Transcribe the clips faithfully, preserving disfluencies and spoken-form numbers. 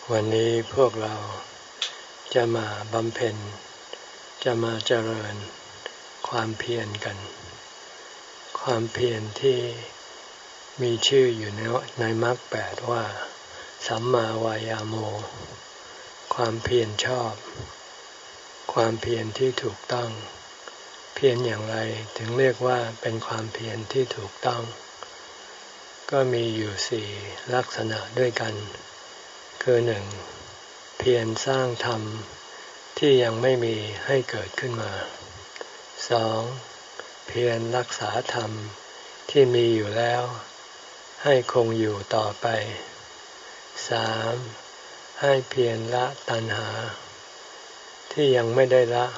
วันนี้พวกเราจะมาบำเพ็ญจะมาเจริญความเพียรกัน ความเพียรที่มีชื่ออยู่ในในมรรคแปดว่าสัมมาวายาโมความเพียรชอบความเพียรที่ถูกต้องเพียรอย่างไรถึงเรียกว่าเป็นความเพียรที่ถูกต้องก็มีอยู่สี่ลักษณะด้วยกันคือหนึ่งเพียรสร้างธรรมที่ยังไม่มีให้เกิดขึ้นมาสองเพียรรักษาธรรมที่มีอยู่แล้วให้คงอยู่ต่อไปสามให้เพียรละตัณหาที่ยังไม่ได้ละ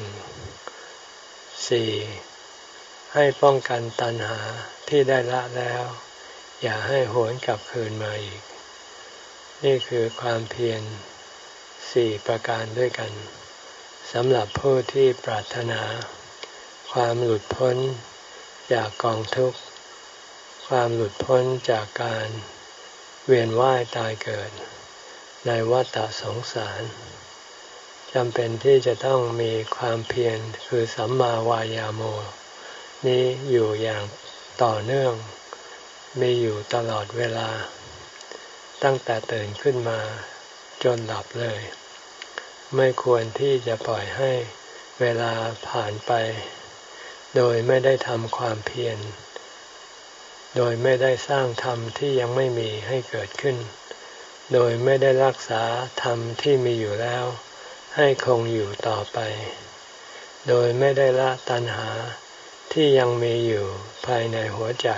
สี่ให้ป้องกันตัณหาที่ได้ละแล้วอย่าให้หวนกลับคืนมาอีกนี่คือความเพียรสี่ประการด้วยกันสำหรับผู้ที่ปรารถนาความหลุดพ้นจากกองทุกข์ความหลุดพ้นจากการเวียนว่ายตายเกิดในวัฏสงสารจำเป็นที่จะต้องมีความเพียรคือสัมมาวายาโมนี้อยู่อย่างต่อเนื่องมีอยู่ตลอดเวลาตั้งแต่ตื่นขึ้นมาจนหลับเลยไม่ควรที่จะปล่อยให้เวลาผ่านไปโดยไม่ได้ทำความเพียรโดยไม่ได้สร้างธรรมที่ยังไม่มีให้เกิดขึ้นโดยไม่ได้รักษาธรรมที่มีอยู่แล้วให้คงอยู่ต่อไปโดยไม่ได้ละตัณหาที่ยังมีอยู่ภายในหัวใจ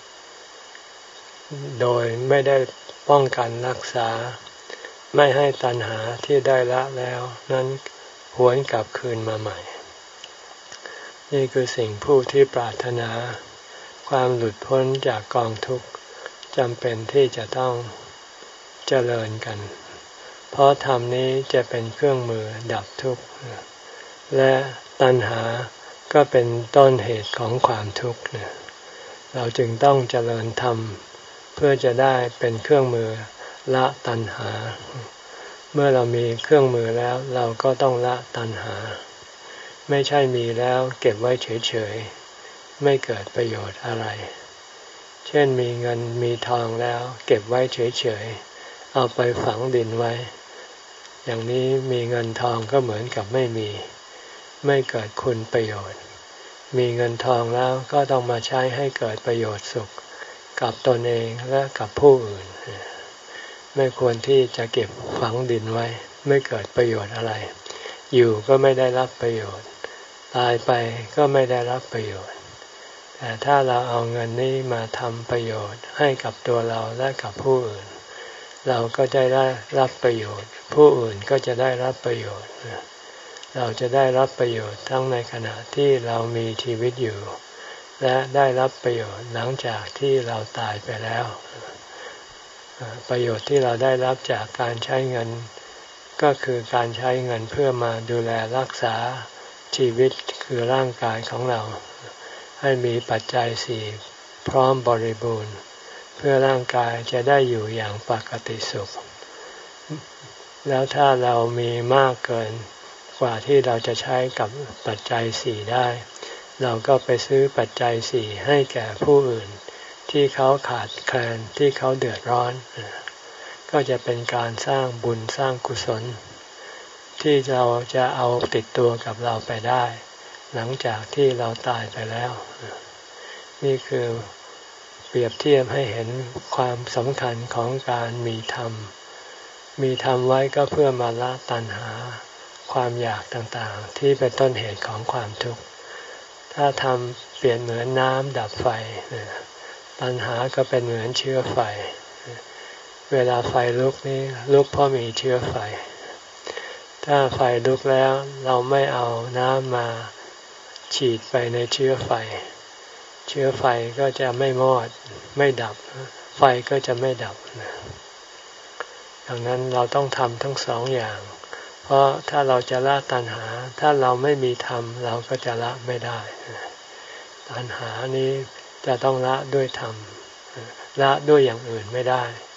โดยไม่ได้ป้องกันรักษาไม่ให้ตัณหาที่ได้ละแล้วนั้นหวนกลับคืนมาใหม่นี่คือสิ่งผู้ที่ปรารถนาความหลุดพ้นจากกองทุกข์จำเป็นที่จะต้องเจริญกันเพราะธรรมนี้จะเป็นเครื่องมือดับทุกข์และตัณหาก็เป็นต้นเหตุของความทุกข์เราจึงต้องเจริญธรรมเพื่อจะได้เป็นเครื่องมือละตัณหาเมื่อเรามีเครื่องมือแล้วเราก็ต้องละตัณหาไม่ใช่มีแล้วเก็บไว้เฉยๆไม่เกิดประโยชน์อะไรเช่นมีเงินมีทองแล้วเก็บไว้เฉยๆเอาไปฝังดินไว้อย่างนี้มีเงินทองก็เหมือนกับไม่มีไม่เกิดคุณประโยชน์มีเงินทองแล้วก็ต้องมาใช้ให้เกิดประโยชน์สุขกับตนเองและกับผู้อื่นไม่ควรที่จะเก็บฝังดินไว้ไม่เกิดประโยชน์อะไรอยู่ก็ไม่ได้รับประโยชน์ตายไปก็ไม่ได้รับประโยชน์แต่ถ้าเราเอาเงินนี้มาทำประโยชน์ให้กับตัวเราและกับผู้อื่นเราก็จะได้รับประโยชน์ผู้อื่นก็จะได้รับประโยชน์เราจะได้รับประโยชน์ทั้งในขณะที่เรามีชีวิตอยู่และได้รับประโยชน์หลังจากที่เราตายไปแล้วประโยชน์ที่เราได้รับจากการใช้เงินก็คือการใช้เงินเพื่อมาดูแลรักษาชีวิตคือร่างกายของเราให้มีปัจจัยสี่พร้อมบริบูรณ์เพื่อร่างกายจะได้อยู่อย่างปกติสุขแล้วถ้าเรามีมากเกินกว่าที่เราจะใช้กับปัจจัยสี่ได้เราก็ไปซื้อปัจจัยสี่ให้แก่ผู้อื่นที่เขาขาดแคลนที่เขาเดือดร้อนก็จะเป็นการสร้างบุญสร้างกุศลที่เราจะเอาติดตัวกับเราไปได้หลังจากที่เราตายไปแล้วนี่คือเปรียบเทียบให้เห็นความสำคัญของการมีธรรมมีธรรมไว้ก็เพื่อมาละตัณหาความอยากต่างๆที่เป็นต้นเหตุของความทุกข์ถ้าธรรมเปรียบเหมือนน้ำดับไฟตัณหาก็เป็นเหมือนเชื้อไฟเวลาไฟลุกนี่ลุกเพราะมีเชื้อไฟถ้าไฟลุกแล้วเราไม่เอาน้ำมาฉีดไปในเชื้อไฟเชื้อไฟก็จะไม่มอดไม่ดับไฟก็จะไม่ดับดังนั้นเราต้องทำทั้งสองอย่างเพราะถ้าเราจะละตัณหาถ้าเราไม่มีธรรมเราก็จะละไม่ได้ตัณหานี้จะต้องละด้วยธรรมละด้วยอย่างอื่นไม่ได้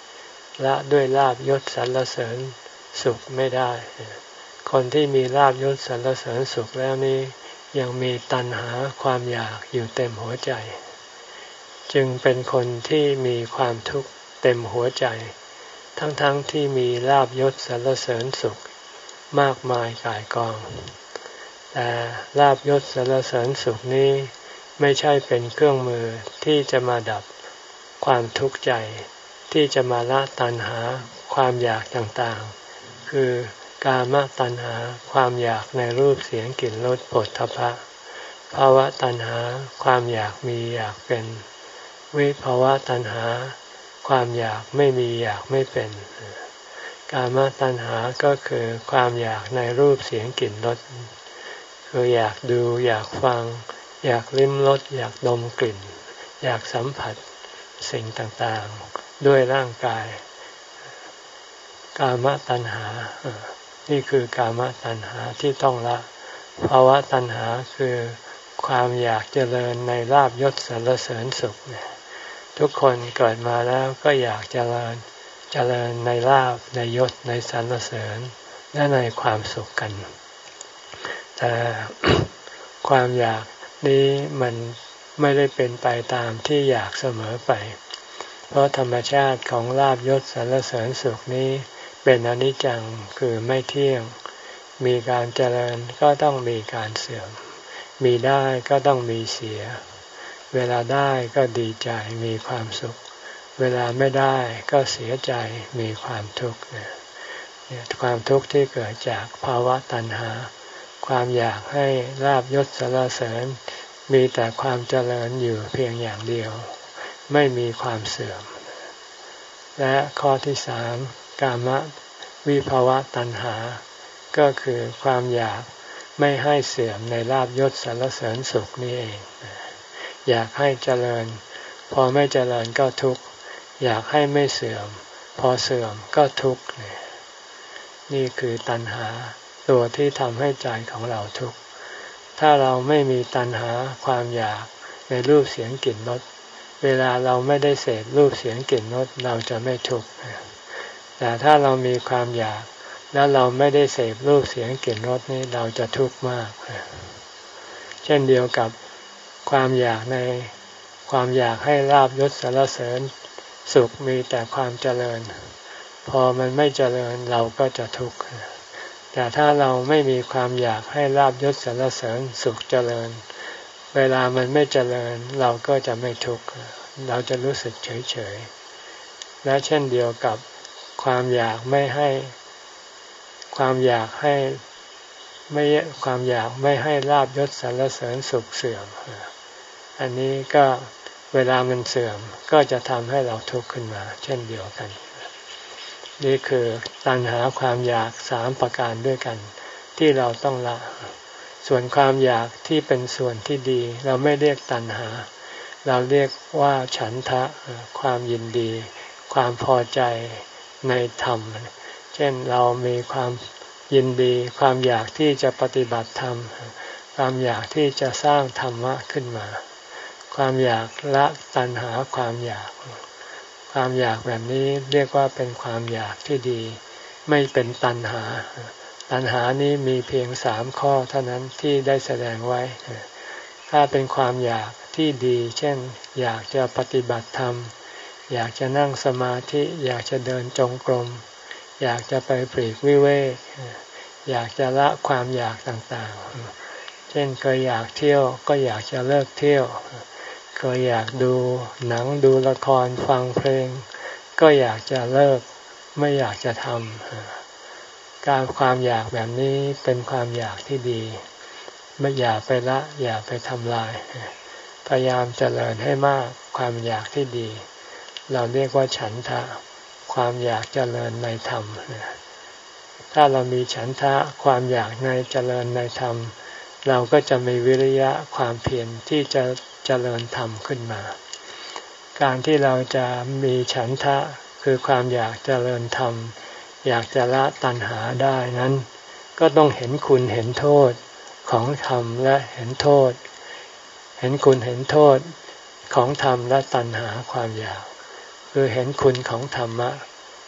ละด้วยลาภยศสรรเสริญสุขไม่ได้คนที่มีลาภยศสรรเสริญสุขแล้วนี้ยังมีตัณหาความอยากอยู่เต็มหัวใจจึงเป็นคนที่มีความทุกข์เต็มหัวใจทั้งๆ ท, ที่มีลาภยศสรรเสริญสุขมากมายก่ายกองแต่ลาภยศสรรเสริญสุขนี้ไม่ใช่เป็นเครื่องมือที่จะมาดับความทุกข์ใจที่จะมาละตัณหาความอยากต่างๆคือกามตัณหาความอยากในรูปเสียงกลิ่นรสโผฏฐัพพะภาวะตัณหาความอยากมีอยากเป็นวิภาวะตัณหาความอยากไม่มีอยากไม่เป็นกามตัณหาก็คือความอยากในรูปเสียงกลิ่นรสคืออยากดูอยากฟังอยากลิ้มรสอยากดมกลิ่นอยากสัมผัสสิ่งต่างๆด้วยร่างกายกามตัณหานี่คือกามตัณหาที่ต้องละภาวะตัณหาคือความอยากเจริญในลาภยศสรรเสริญสุขเนี่ยทุกคนเกิดมาแล้วก็อยากเจริญเจริญในลาภในยศในสรรเสริญและในความสุขกันแต่ ความอยากนี้มันไม่ได้เป็นไปตามที่อยากเสมอไปเพราะธรรมชาติของลาภยศสรรเสริญสุขนี้เป็นอนิจจังคือไม่เที่ยงมีการเจริญก็ต้องมีการเสื่อมมีได้ก็ต้องมีเสียเวลาได้ก็ดีใจมีความสุขเวลาไม่ได้ก็เสียใจมีความทุกข์เนี่ยความทุกข์ที่เกิดจากภาวะตัณหาความอยากให้ลาภยศสรรเสริญมีแต่ความเจริญอยู่เพียงอย่างเดียวไม่มีความเสื่อมและข้อที่สามกามวิภาวะตัณหาก็คือความอยากไม่ให้เสื่อมในลาภยศสรรเสริญสุขนี่เองอยากให้เจริญพอไม่เจริญก็ทุกข์อยากให้ไม่เสื่อมพอเสื่อมก็ทุกข์นี่คือตัณหาตัวที่ทำให้ใจของเราทุกข์ถ้าเราไม่มีตัณหาความอยากในรูปเสียงกลิ่นรสเวลาเราไม่ได้เสพรูปเสียงกลิ่นรสเราจะไม่ทุกข์แต่ถ้าเรามีความอยากแล้วเราไม่ได้เสพรูปเสียงกลิ่นรสนี่เราจะทุกข์มากเช่นเดียวกับความอยากในความอยากให้ลาภยศสรรเสริญสุขมีแต่ความเจริญพอมันไม่เจริญเราก็จะทุกข์แต่ถ้าเราไม่มีความอยากให้ลาภยศสรรเสริญสุขเจริญเวลามันไม่เจริญเราก็จะไม่ทุกข์เราจะรู้สึกเฉยเฉยและเช่นเดียวกับความอยากไม่ให้ความอยากให้ไม่ความอยากไม่ให้ลาภยศสรรเสริญสุขเสื่อมอันนี้ก็เวลามันเสื่อมก็จะทำให้เราทุกข์ขึ้นมาเช่นเดียวกันนี่คือตัณหาความอยากสามประการด้วยกันที่เราต้องละส่วนความอยากที่เป็นส่วนที่ดีเราไม่เรียกตัณหาเราเรียกว่าฉันทะความยินดีความพอใจในธรรมเช่นเรามีความยินดีความอยากที่จะปฏิบัติธรรมความอยากที่จะสร้างธรรมะขึ้นมาความอยากละตัณหาความอยากความอยากแบบนี้เรียกว่าเป็นความอยากที่ดีไม่เป็นตัณหาตัณหานี้มีเพียงสามข้อเท่านั้นที่ได้แสดงไว้ถ้าเป็นความอยากที่ดีเช่นอยากจะปฏิบัติธรรมอยากจะนั่งสมาธิอยากจะเดินจงกรมอยากจะไปปลีกวิเวกอยากจะละความอยากต่างๆเช่นเคยอยากเที่ยวก็อยากจะเลิกเที่ยวเคยอยากดูหนังดูละครฟังเพลงก็อยากจะเลิกไม่อยากจะทำการความอยากแบบนี้เป็นความอยากที่ดีไม่อยากไปละอย่าไปทำลายพยายามเจริญให้มากความอยากที่ดีเราเรียกว่าฉันทะความอยากเจริญในธรรมถ้าเรามีฉันทะความอยากในเจริญในธรรมเราก็จะมีวิริยะความเพียรที่จะเจริญธรรมขึ้นมาการที่เราจะมีฉันทะคือความอยากเจริญธรรมอยากจะละตัณหาได้นั้นก็ต้องเห็นคุณเห็นโทษของธรรมและเห็นโทษเห็นคุณเห็นโทษของธรรมและตัณหาความอยากคือเห็นคุณของธรรมะ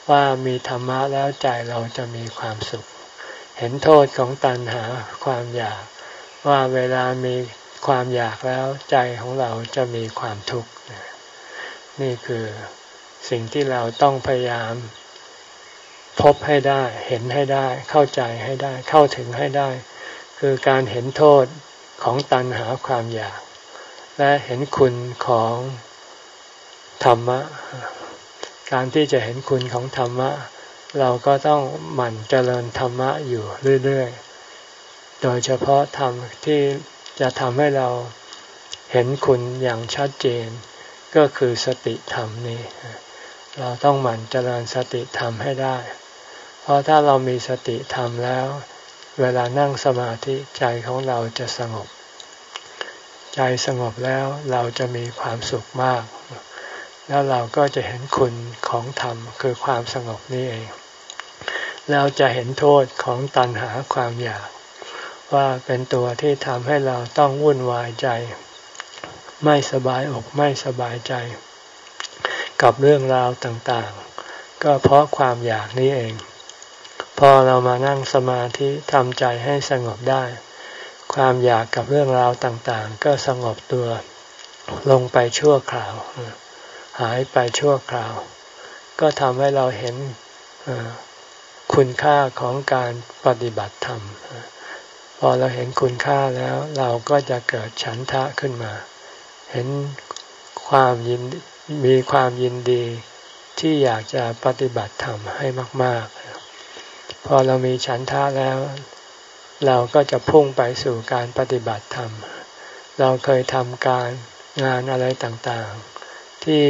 ว่ามีธรรมะแล้วใจเราจะมีความสุขเห็นโทษของตัณหาความอยากว่าเวลามีความอยากแล้วใจของเราจะมีความทุกข์นี่คือสิ่งที่เราต้องพยายามพบให้ได้เห็นให้ได้เข้าใจให้ได้เข้าถึงให้ได้คือการเห็นโทษของตัณหาความอยากและเห็นคุณของธรรมะการที่จะเห็นคุณของธรรมะเราก็ต้องหมั่นเจริญธรรมะอยู่เรื่อยๆโดยเฉพาะธรรมที่จะทำให้เราเห็นคุณอย่างชัดเจนก็คือสติธรรมนี้เราต้องหมั่นเจริญสติธรรมให้ได้เพราะถ้าเรามีสติธรรมแล้วเวลานั่งสมาธิใจของเราจะสงบใจสงบแล้วเราจะมีความสุขมากแล้วเราก็จะเห็นคุณของธรรมคือความสงบนี้เองเราจะเห็นโทษของตัณหาความอยากว่าเป็นตัวที่ทำให้เราต้องวุ่นวายใจไม่สบายอกไม่สบายใจกับเรื่องราวต่างๆก็เพราะความอยากนี้เองพอเรามานั่งสมาธิทำใจให้สงบได้ความอยากกับเรื่องราวต่างๆก็สงบตัวลงไปชั่วคราวหายไปชั่วคราวก็ทำให้เราเห็นคุณค่าของการปฏิบัติธรรมพอเราเห็นคุณค่าแล้วเราก็จะเกิดฉันทะขึ้นมาเห็นความยินมีความยินดีที่อยากจะปฏิบัติธรรมให้มากๆพอเรามีฉันทะแล้วเราก็จะพุ่งไปสู่การปฏิบัติธรรมเราเคยทำการงานอะไรต่างๆที่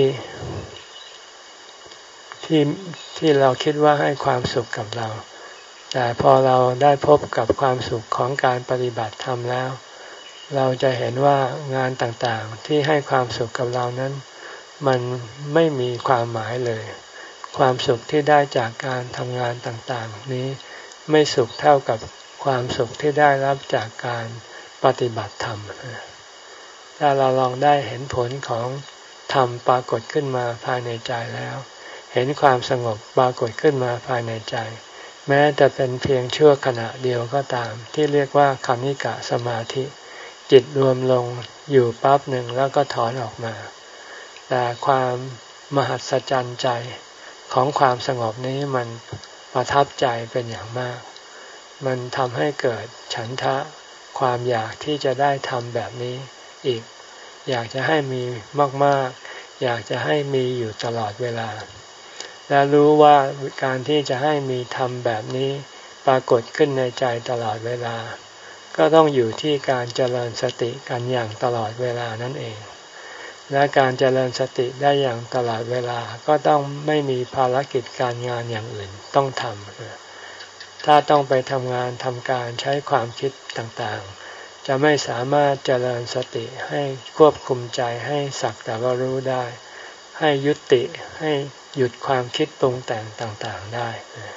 ที่ที่เราคิดว่าให้ความสุขกับเราแต่พอเราได้พบกับความสุขของการปฏิบัติธรรมแล้วเราจะเห็นว่างานต่างๆที่ให้ความสุขกับเรานั้นมันไม่มีความหมายเลยความสุขที่ได้จากการทำงานต่างๆนี้ไม่สุขเท่ากับความสุขที่ได้รับจากการปฏิบัติธรรมถ้าเราลองได้เห็นผลของธรรมปรากฏขึ้นมาภายในใจแล้วเห็นความสงบปรากฏขึ้นมาภายในใจแม้แต่เป็นเพียงชั่วขณะเดียวก็ตามที่เรียกว่าคณิกะสมาธิจิตรวมลงอยู่ปั๊บหนึ่งแล้วก็ถอนออกมาแต่ความมหัศจรรย์ใจของความสงบนี้มันประทับใจเป็นอย่างมากมันทำให้เกิดฉันทะความอยากที่จะได้ทำแบบนี้อีกอยากจะให้มีมากๆอยากจะให้มีอยู่ตลอดเวลาและรู้ว่าการที่จะให้มีธรรมแบบนี้ปรากฏขึ้นในใจตลอดเวลาก็ต้องอยู่ที่การเจริญสติกันอย่างตลอดเวลานั่นเองและการเจริญสติได้อย่างตลอดเวลาก็ต้องไม่มีภารกิจการงานอย่างอื่นต้องทำถ้าต้องไปทำงานทำการใช้ความคิดต่างๆจะไม่สามารถเจริญสติให้ควบคุมใจให้สักแต่ว่ารู้ได้ให้ยุติให้หยุดความคิดปรุงแต่งต่างๆได้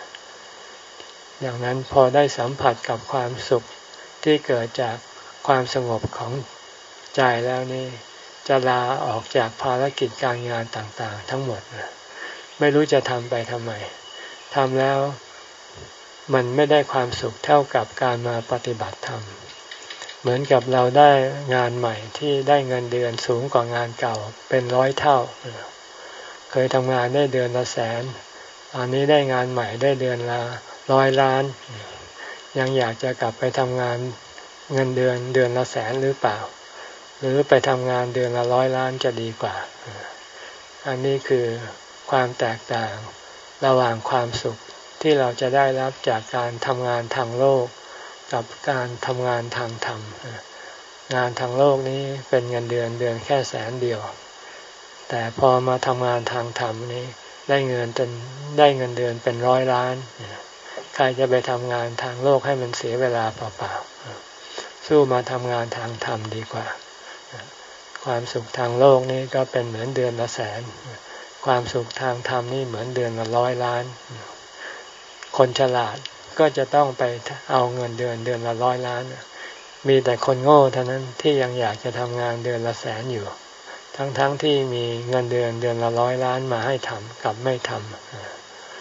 อย่างนั้นพอได้สัมผัสกับความสุขที่เกิดจากความสงบของใจแล้วนี่จะลาออกจากภารกิจการงานต่างๆทั้งหมดไม่รู้จะทำไปทำไมทำแล้วมันไม่ได้ความสุขเท่ากับการมาปฏิบัติธรรมเหมือนกับเราได้งานใหม่ที่ได้เงินเดือนสูงกว่างานเก่าเป็นร้อยเท่าเคยทำงานได้เดือนละแสนตอนนี้ได้งานใหม่ได้เดือนละร้อยล้านยังอยากจะกลับไปทำงานเงินเดือนเดือนละแสนหรือเปล่าหรือไปทำงานเดือนละร้อยล้านจะดีกว่าอันนี้คือความแตกต่างระหว่างความสุขที่เราจะได้รับจากการทำงานทางโลกกับการทำงานทางธรรมงานทางโลกนี้เป็นเงินเดือนเดือนแค่แสนเดียวแต่พอมาทำงานทางธรรมนี้ได้เงินจนได้เงินเดือนเป็นร้อยล้านใครจะไปทำงานทางโลกให้มันเสียเวลาเปล่าๆสู้มาทำงานทางธรรมดีกว่าความสุขทางโลกนี้ก็เป็นเหมือนเดือนละแสนความสุขทางธรรมนี่เหมือนเดือนละร้อยล้านคนฉลาดก็จะต้องไปเอาเงินเดือนเดือนละร้อยล้านมีแต่คนโง่เท่านั้นที่ยังอยากจะทำงานเดือนละแสนอยู่ทั้งๆ ท, ที่มีเงินเดือนเดือนละร้อยล้านมาให้ทำกับไม่ท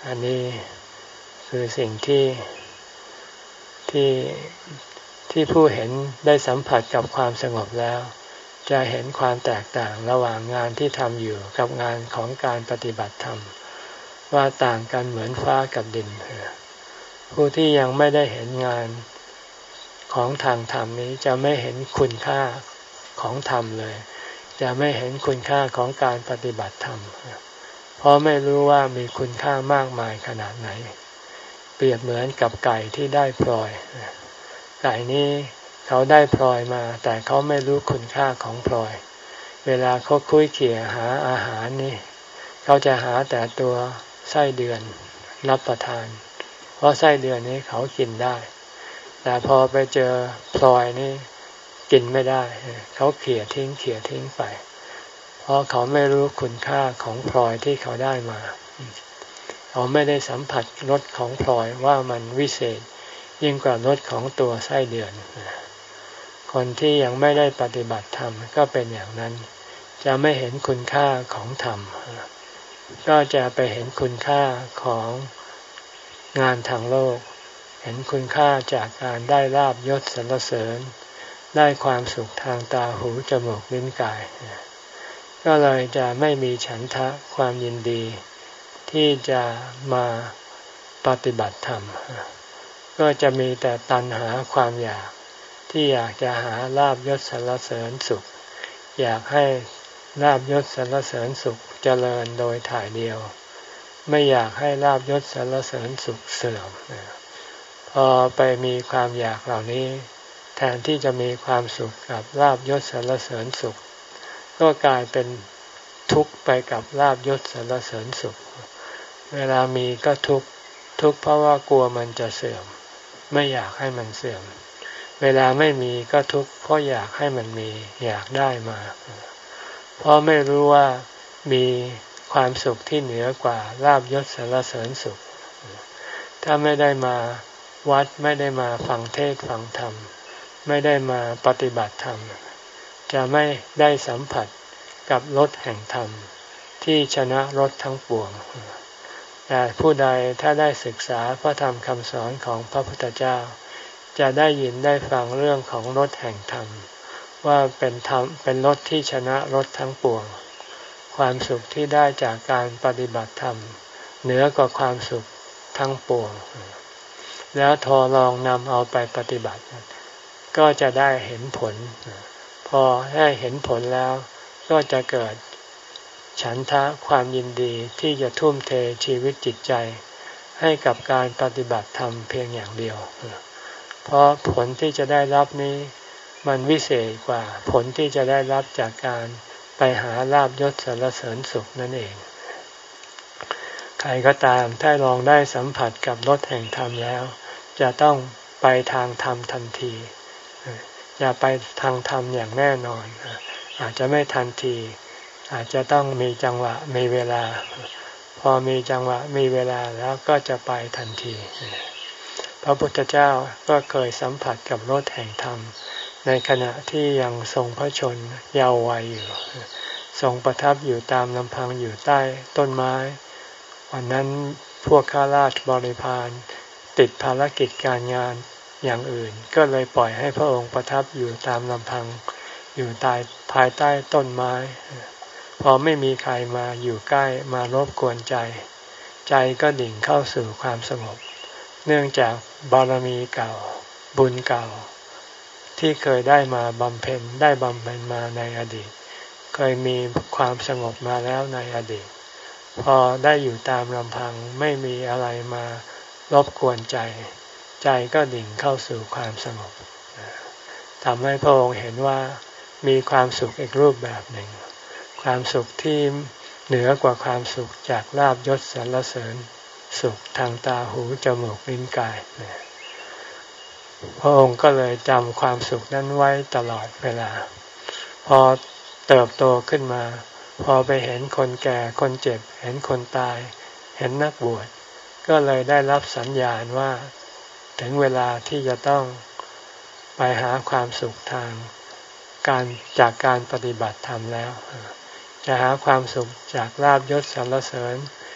อันนี้คือสิ่งที่ที่ที่ผู้เห็นได้สัมผัสกับความสงบแล้วจะเห็นความแตกต่างระหว่างงานที่ทำอยู่กับงานของการปฏิบัติธรรมว่าต่างกันเหมือนฟ้ากับดินผู้ที่ยังไม่ได้เห็นงานของทางธรรมนี้จะไม่เห็นคุณค่าของธรรมเลยจะไม่เห็นคุณค่าของการปฏิบัติธรรมเพราะไม่รู้ว่ามีคุณค่ามากมายขนาดไหนเปรียบเหมือนกับไก่ที่ได้พลอยไก่นี้เขาได้พลอยมาแต่เขาไม่รู้คุณค่าของพลอยเวลาเขาคุ้ยเขี่ยหาอาหารนี่เขาจะหาแต่ตัวไส้เดือนรับประทานเพราะไส้เดือนนี้เขากินได้แต่พอไปเจอพลอยนี่กินไม่ได้เขาเขี่ยทิ้งเขี่ยทิ้งไปเพราะเขาไม่รู้คุณค่าของพลอยที่เขาได้มาเขาไม่ได้สัมผัสรสของพลอยว่ามันวิเศษยิ่งกว่ารสของตัวไส้เดือนคนที่ยังไม่ได้ปฏิบัติธรรมก็เป็นอย่างนั้นจะไม่เห็นคุณค่าของธรรมก็จะไปเห็นคุณค่าของงานทางโลกเห็นคุณค่าจากการได้ลาภยศสรรเสริญได้ความสุขทางตาหูจมูกลิ้นกายก็เลยจะไม่มีฉันทะความยินดีที่จะมาปฏิบัติธรรมก็จะมีแต่ตัณหาความอยากที่อยากจะหาลาภยศสรรเสริญสุขอยากให้ลาภยศสรรเสริญสุขเจริญโดยถ่ายเดียวไม่อยากให้ลาภยศสรรเสริญสุขเสื่อมพอไปมีความอยากเหล่านี้แทนที่จะมีความสุขกับลาภยศสรรเสริญสุขก็กลายเป็นทุกข์ไปกับลาภยศสรรเสริญสุขเวลามีก็ทุกข์ทุกข์เพราะว่ากลัวมันจะเสื่อมไม่อยากให้มันเสื่อมเวลาไม่มีก็ทุกข์เพราะอยากให้มันมีอยากได้มาเพราะไม่รู้ว่ามีความสุขที่เหนือกว่าลาภยศสรรเสริญสุขถ้าไม่ได้มาวัดไม่ได้มาฟังเทศน์ฟังธรรมไม่ได้มาปฏิบัติธรรมจะไม่ได้สัมผัสกับรสแห่งธรรมที่ชนะรสทั้งปวงแต่ผู้ใดถ้าได้ศึกษาพระธรรมคำสอนของพระพุทธเจ้าจะได้ยินได้ฟังเรื่องของรสแห่งธรรมว่าเป็นธรรมเป็นรสที่ชนะรสทั้งปวงความสุขที่ได้จากการปฏิบัติธรรมเหนือกว่าความสุขทั้งปวงแล้วทอลองนำเอาไปปฏิบัติก็จะได้เห็นผลพอได้เห็นผลแล้วก็จะเกิดฉันทะความยินดีที่จะทุ่มเทชีวิตจิตใจให้กับการปฏิบัติธรรมเพียงอย่างเดียวเพราะผลที่จะได้รับนี้มันวิเศษกว่าผลที่จะได้รับจากการไปหาลาภยศสรรเสริญสุขนั่นเองใครก็ตามถ้าลองได้สัมผัสกับรสแห่งธรรมแล้วจะต้องไปทางธรรมทันทีอย่าไปทางธรรมอย่างแน่นอนอาจจะไม่ทันทีอาจจะต้องมีจังหวะมีเวลาพอมีจังหวะมีเวลาแล้วก็จะไปทันทีพระพุทธเจ้าก็เคยสัมผัสกับรสแห่งธรรมในขณะที่ยังทรงพระชนม์เยาว์วัยอยู่ทรงประทับอยู่ตามลำพังอยู่ใต้ต้นไม้วันนั้นพวกข้าราชบริพารติดภารกิจการงานอย่างอื่นก็เลยปล่อยให้พระองค์ประทับอยู่ตามลำพังอยู่ใต้ภายใต้ต้นไม้พอไม่มีใครมาอยู่ใกล้มารบกวนใจใจก็ดิ่งเข้าสู่ความสงบเนื่องจากบารมีเก่าบุญเก่าที่เคยได้มาบำเพ็ญได้บำเพ็ญมาในอดีตเคยมีความสงบมาแล้วในอดีตพอได้อยู่ตามลำพังไม่มีอะไรมารบกวนใจใจก็ดิ่งเข้าสู่ความสงบทำให้พระองค์เห็นว่ามีความสุขอีกรูปแบบหนึ่งความสุขที่เหนือกว่าความสุขจากลาภยศสรรเสริญสุขทางตาหูจมูกลิ้นกายพระองค์ก็เลยจำความสุขนั้นไว้ตลอดเวลาพอเติบโตขึ้นมาพอไปเห็นคนแก่คนเจ็บเห็นคนตายเห็นนักบวชก็เลยได้รับสัญญาณว่าถึงเวลาที่จะต้องไปหาความสุขทางการจากการปฏิบัติธรรมแล้วจะหาความสุขจากลาภยศสรรเสริญ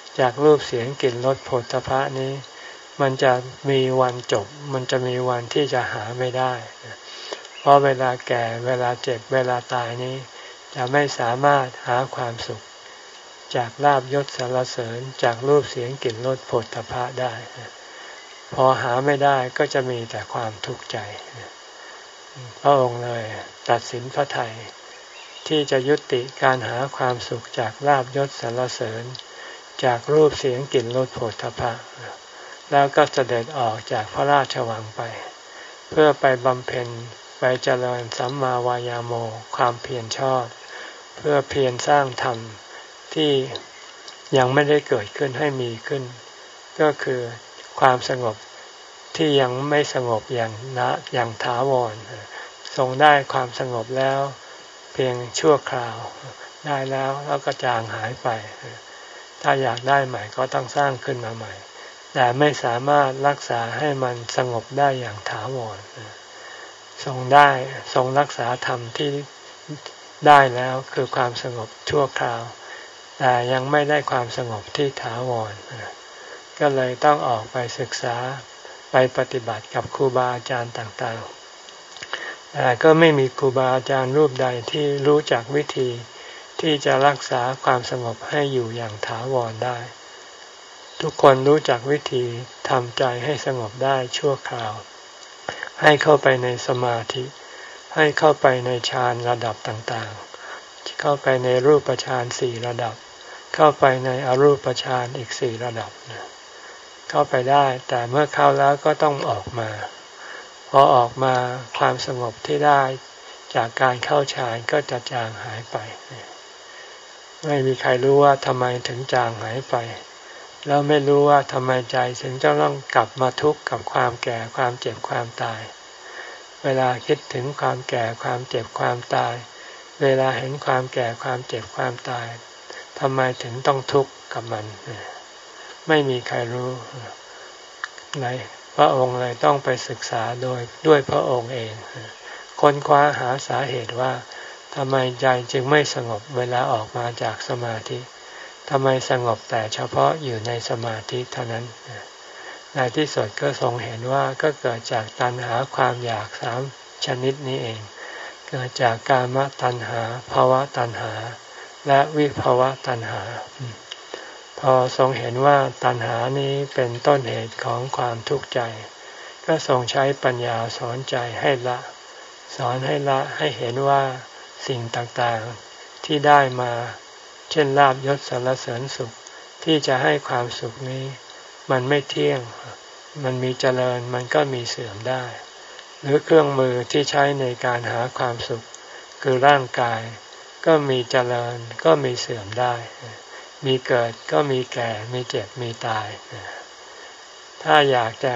จากรูปเสียงกลิ่นรสโผฏฐัพพะนี้มันจะมีวันจบมันจะมีวันที่จะหาไม่ได้เพราะเวลาแก่เวลาเจ็บเวลาตายนี้จะไม่สามารถหาความสุขจากลาภยศสรรเสริญจากรูปเสียงกลิ่นรสโผฏฐัพพะได้พอหาไม่ได้ก็จะมีแต่ความทุกข์ใจพระองค์เลยตัดสินพระทัยที่จะยุติการหาความสุขจากลาภยศสรรเสริญจากรูปเสียงกลิ่นรสโผฏฐัพพะแล้วก็เสด็จออกจากพระราชวังไปเพื่อไปบำเพ็ญไปเจริญสัมมาวายาโมความเพียรชอบเพื่อเพียรสร้างธรรมที่ยังไม่ได้เกิดขึ้นให้มีขึ้นก็คือความสงบที่ยังไม่สงบอย่างนะอย่างถาวรทรงได้ความสงบแล้วเพียงชั่วคราวได้แล้วแล้วก็จางหายไปถ้าอยากได้ใหม่ก็ต้องสร้างขึ้นมาใหม่แต่ไม่สามารถรักษาให้มันสงบได้อย่างถาวรทรงได้ทรงรักษาธรรมที่ได้แล้วคือความสงบชั่วคราวแต่ยังไม่ได้ความสงบที่ถาวรก็เลยต้องออกไปศึกษาไปปฏิบัติกับครูบาอาจารย์ต่างๆแต่ก็ไม่มีครูบาอาจารย์รูปใดที่รู้จักวิธีที่จะรักษาความสงบให้อยู่อย่างถาวรได้ทุกคนรู้จักวิธีทำใจให้สงบได้ชั่วคราวให้เข้าไปในสมาธิให้เข้าไปในฌานระดับต่างๆเข้าไปในรูปฌานสี่ระดับเข้าไปในอรูปฌานอีกสี่ระดับเข้าไปได้แต่เมื่อเข้าแล้วก็ต้องออกมาพอออกมาความสงบที่ได้จากการเข้าฌานก็จะจางหายไปไม่มีใครรู้ว่าทำไมถึงจางหายไปแล้วไม่รู้ว่าทำไมใจถึงจะต้องกลับมาทุกข์กับความแก่ความเจ็บความตายเวลาคิดถึงความแก่ความเจ็บความตายเวลาเห็นความแก่ความเจ็บความตายทำไมถึงต้องทุกข์กับมันไม่มีใครรู้ไหนพระองค์เลยต้องไปศึกษาโดยด้วยพระองค์เองค้นคว้าหาสาเหตุว่าทำไมใจจึงไม่สงบเวลาออกมาจากสมาธิทำไมสงบแต่เฉพาะอยู่ในสมาธิเท่านั้นในที่สุดก็ทรงเห็นว่าก็เกิดจากตัณหาความอยากสามชนิดนี้เองเกิดจากกามตัณหาภวตัณหาและวิภวตัณหาพอทรงเห็นว่าตัณหานี้เป็นต้นเหตุของความทุกข์ใจก็ทรงใช้ปัญญาสอนใจให้ละสอนให้ละให้เห็นว่าสิ่งต่างๆที่ได้มาเช่นลาภยศสรรเสริญสุขที่จะให้ความสุขนี้มันไม่เที่ยงมันมีเจริญมันก็มีเสื่อมได้หรือเครื่องมือที่ใช้ในการหาความสุขคือร่างกายก็มีเจริญก็มีเสื่อมได้มีเกิดก็มีแก่มีเจ็บมีตายถ้าอยากจะ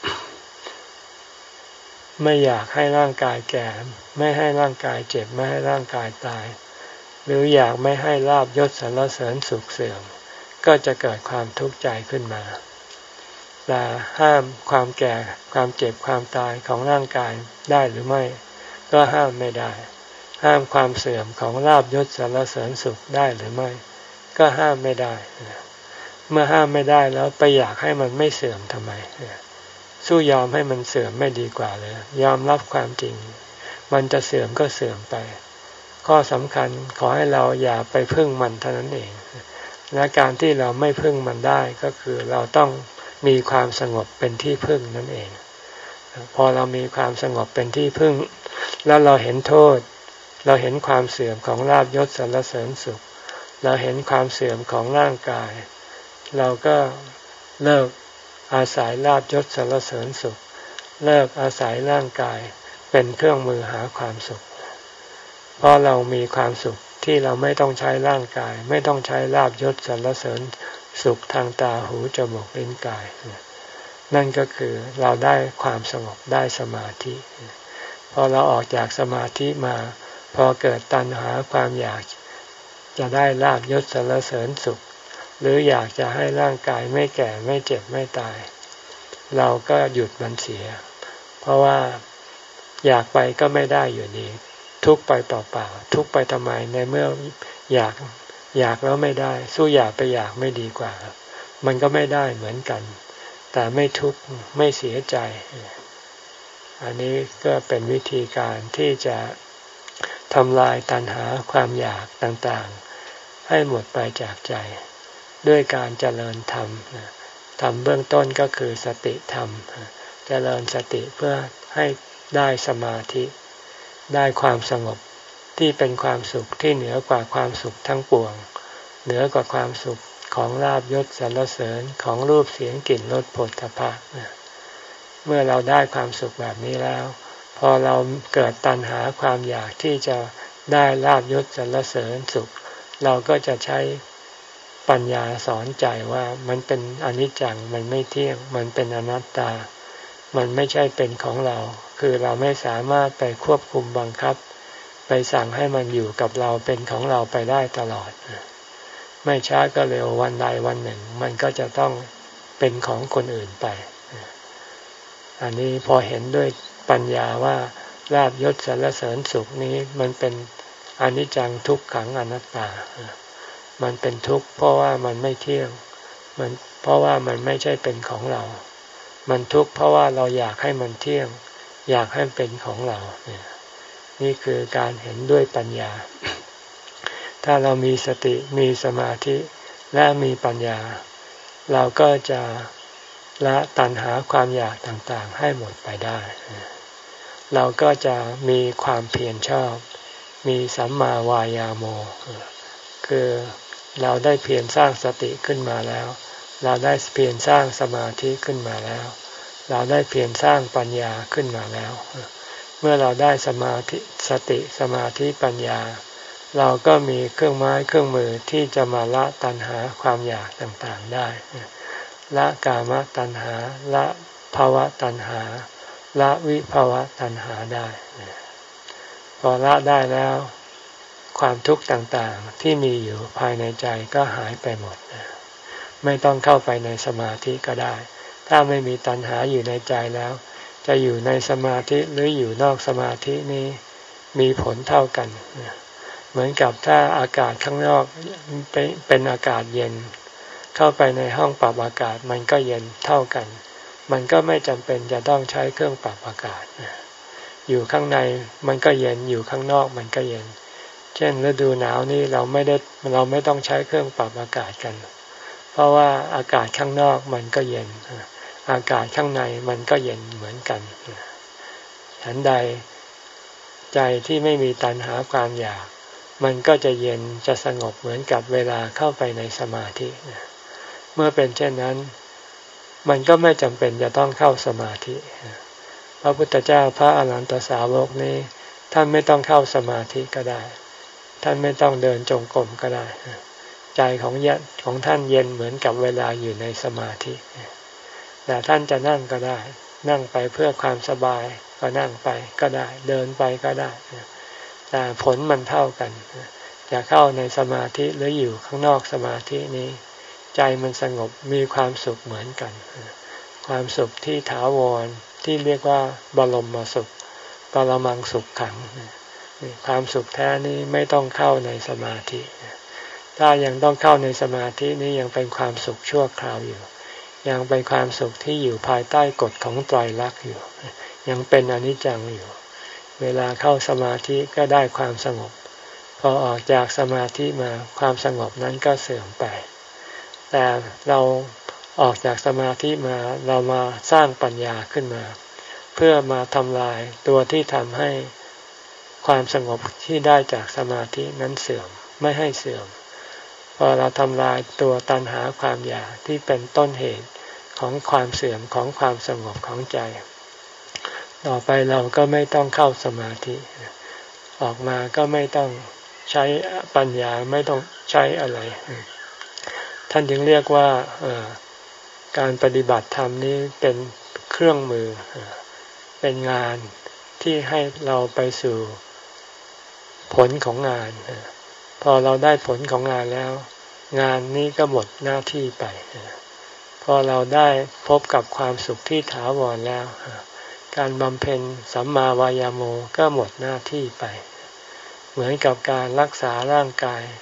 ไม่อยากให้ร่างกายแก่ไม่ให้ร่างกายเจ็บไม่ให้ร่างกายตายหรืออยากไม่ให้ลาภยศสรรเสริญสุขเสื่อมก็จะเกิดความทุกข์ใจขึ้นมาแต่ห้ามความแก่ความเจ็บความตายของร่างกายได้หรือไม่ก็ห้ามไม่ได้ห้ามความเสื่อมของลาภยศสรรเสริญสุขได้หรือไม่ก็ห้ามไม่ได้เมื่อห้ามไม่ได้แล้วไปอยากให้มันไม่เสื่อมทำไมสู้ยอมให้มันเสื่อมไม่ดีกว่าเลยยอมรับความจริงมันจะเสื่อมก็เสื่อมไปข้อสำคัญขอให้เราอย่าไปพึ่งมันเท่านั้นเองและการที่เราไม่พึ่งมันได้ก็คือเราต้องมีความสงบเป็นที่พึ่งนั่นเองพอเรามีความสงบเป็นที่พึ่งแล้วเราเห็นโทษเราเห็นความเสื่อมของลาภยศสรรเสริญสุขเราเห็นความเสื่อมของร่างกายเราก็เลิกอาศัยลาภยศสรรเสริญสุขเลิกอาศัยร่างกายเป็นเครื่องมือหาความสุขเพราะเรามีความสุขที่เราไม่ต้องใช้ร่างกายไม่ต้องใช้ลาภยศสรรเสริญสุขทางตาหูจมูกลิ้นกายนั่นก็คือเราได้ความสงบได้สมาธิพอเราออกจากสมาธิมาพอเกิดตัณหาความอยากจะได้ลาภยศสรรเสริญสุขหรืออยากจะให้ร่างกายไม่แก่ไม่เจ็บไม่ตายเราก็หยุดมันเสียเพราะว่าอยากไปก็ไม่ได้อยู่ดีทุกไปเปล่าๆทุกไปทำไมในเมื่ออยากอยากแล้วไม่ได้สู้อยากไปอยากไม่ดีกว่ามันก็ไม่ได้เหมือนกันแต่ไม่ทุกข์ไม่เสียใจอันนี้ก็เป็นวิธีการที่จะทำลายตัณหาความอยากต่างๆให้หมดไปจากใจด้วยการเจริญธรรมธรรมเบื้องต้นก็คือสติธรรมเจริญสติเพื่อให้ได้สมาธิได้ความสงบที่เป็นความสุขที่เหนือกว่าความสุขทั้งปวงเหนือกว่าความสุขของลาภยศสรรเสริญของรูปเสียงกลิ่นรสโผฏฐัพพะเมื่อเราได้ความสุขแบบนี้แล้วพอเราเกิดตัณหาความอยากที่จะได้ลาภยศสรรเสริญสุขเราก็จะใช้ปัญญาสอนใจว่ามันเป็นอนิจจังมันไม่เที่ยงมันเป็นอนัตตามันไม่ใช่เป็นของเราคือเราไม่สามารถไปควบคุมบังคับไปสั่งให้มันอยู่กับเราเป็นของเราไปได้ตลอดไม่ช้าก็เร็ววันใดวันหนึ่งมันก็จะต้องเป็นของคนอื่นไปอันนี้พอเห็นด้วยปัญญาว่าลาภยศสรรเสริญสุขนี้มันเป็นอนิจจังทุกขังอนัตตามันเป็นทุกข์เพราะว่ามันไม่เที่ยงมันเพราะว่ามันไม่ใช่เป็นของเรามันทุกข์เพราะว่าเราอยากให้มันเที่ยงอยากให้เป็นของเราเนี่ยนี่คือการเห็นด้วยปัญญาถ้าเรามีสติมีสมาธิและมีปัญญาเราก็จะละตัณหาความอยากต่างๆให้หมดไปได้เราก็จะมีความเพียรชอบมีสัมมาวายาโมคือเราได้เพียรสร้างสติขึ้นมาแล้วเราได้เพียรสร้างสมาธิขึ้นมาแล้วเราได้เพียรสร้างปัญญาขึ้นมาแล้วเมื่อเราได้สมาธิสติสมาธิปัญญาเราก็มีเครื่องไม้เครื่องมือที่จะมาละตัณหาความอยากต่างๆได้ละกามตัณหาละภวตัณหาละวิภวตัณหาได้พอละได้แล้วความทุกข์ต่างๆที่มีอยู่ภายในใจก็หายไปหมดไม่ต้องเข้าไปในสมาธิก็ได้ถ้าไม่มีตัณหาอยู่ในใจแล้วจะอยู่ในสมาธิหรืออยู่นอกสมาธินี้มีผลเท่ากันเหมือนกับถ้าอากาศข้างนอกเป็นอากาศเย็นเข้าไปในห้องปรับอากาศมันก็เย็นเท่ากันมันก็ไม่จำเป็นจะต้องใช้เครื่องปรับอากาศอยู่ข้างในมันก็เย็นอยู่ข้างนอกมันก็เย็นเช่นฤดูหนาวนี่เราไม่ได้เราไม่ต้องใช้เครื่องปรับอากาศกันเพราะว่าอากาศข้างนอกมันก็เย็นอากาศข้างในมันก็เย็นเหมือนกันฉันใดใจที่ไม่มีตัณหาความอยากมันก็จะเย็นจะสงบเหมือนกับเวลาเข้าไปในสมาธิเมื่อเป็นเช่นนั้นมันก็ไม่จำเป็นจะต้องเข้าสมาธิพระพุทธเจ้าพระอรหันตสาวกนี้ท่านไม่ต้องเข้าสมาธิก็ได้ท่านไม่ต้องเดินจงกรมก็ได้ใจของยะของท่านเย็นเหมือนกับเวลาอยู่ในสมาธิแต่ท่านจะนั่งก็ได้นั่งไปเพื่อความสบายก็นั่งไปก็ได้เดินไปก็ได้แต่ผลมันเท่ากันจะเข้าในสมาธิหรืออยู่ข้างนอกสมาธินี้ใจมันสงบมีความสุขเหมือนกันความสุขที่ถาวรที่เรียกว่าบรมสุขปรมังสุขขังความสุขแท้นี้ไม่ต้องเข้าในสมาธิถ้ายังต้องเข้าในสมาธินี้ยังเป็นความสุขชั่วคราวอยู่ยังเป็นความสุขที่อยู่ภายใต้กฎของไตรลักษณ์อยู่ยังเป็นอนิจจังอยู่เวลาเข้าสมาธิก็ได้ความสงบพอออกจากสมาธิมาความสงบนั้นก็เสื่อมไปแต่เราออกจากสมาธิมาเรามาสร้างปัญญาขึ้นมาเพื่อมาทำลายตัวที่ทำให้ความสงบที่ได้จากสมาธินั้นเสื่อมไม่ให้เสื่อมพอเราทำลายตัวตัณหาความอยากที่เป็นต้นเหตุของความเสื่อมของความสงบของใจต่อไปเราก็ไม่ต้องเข้าสมาธิออกมาก็ไม่ต้องใช้ปัญญาไม่ต้องใช้อะไรท่านจึงเรียกว่าการปฏิบัติธรรมนี้เป็นเครื่องมือเป็นงานที่ให้เราไปสู่ผลของงานพอเราได้ผลของงานแล้วงานนี้ก็หมดหน้าที่ไปพอเราได้พบกับความสุขที่ถาวรแล้วการบำเพ็ญสัมมาวายาโมก็หมดหน้าที่ไปเหมือนกับการรักษาร่างกาย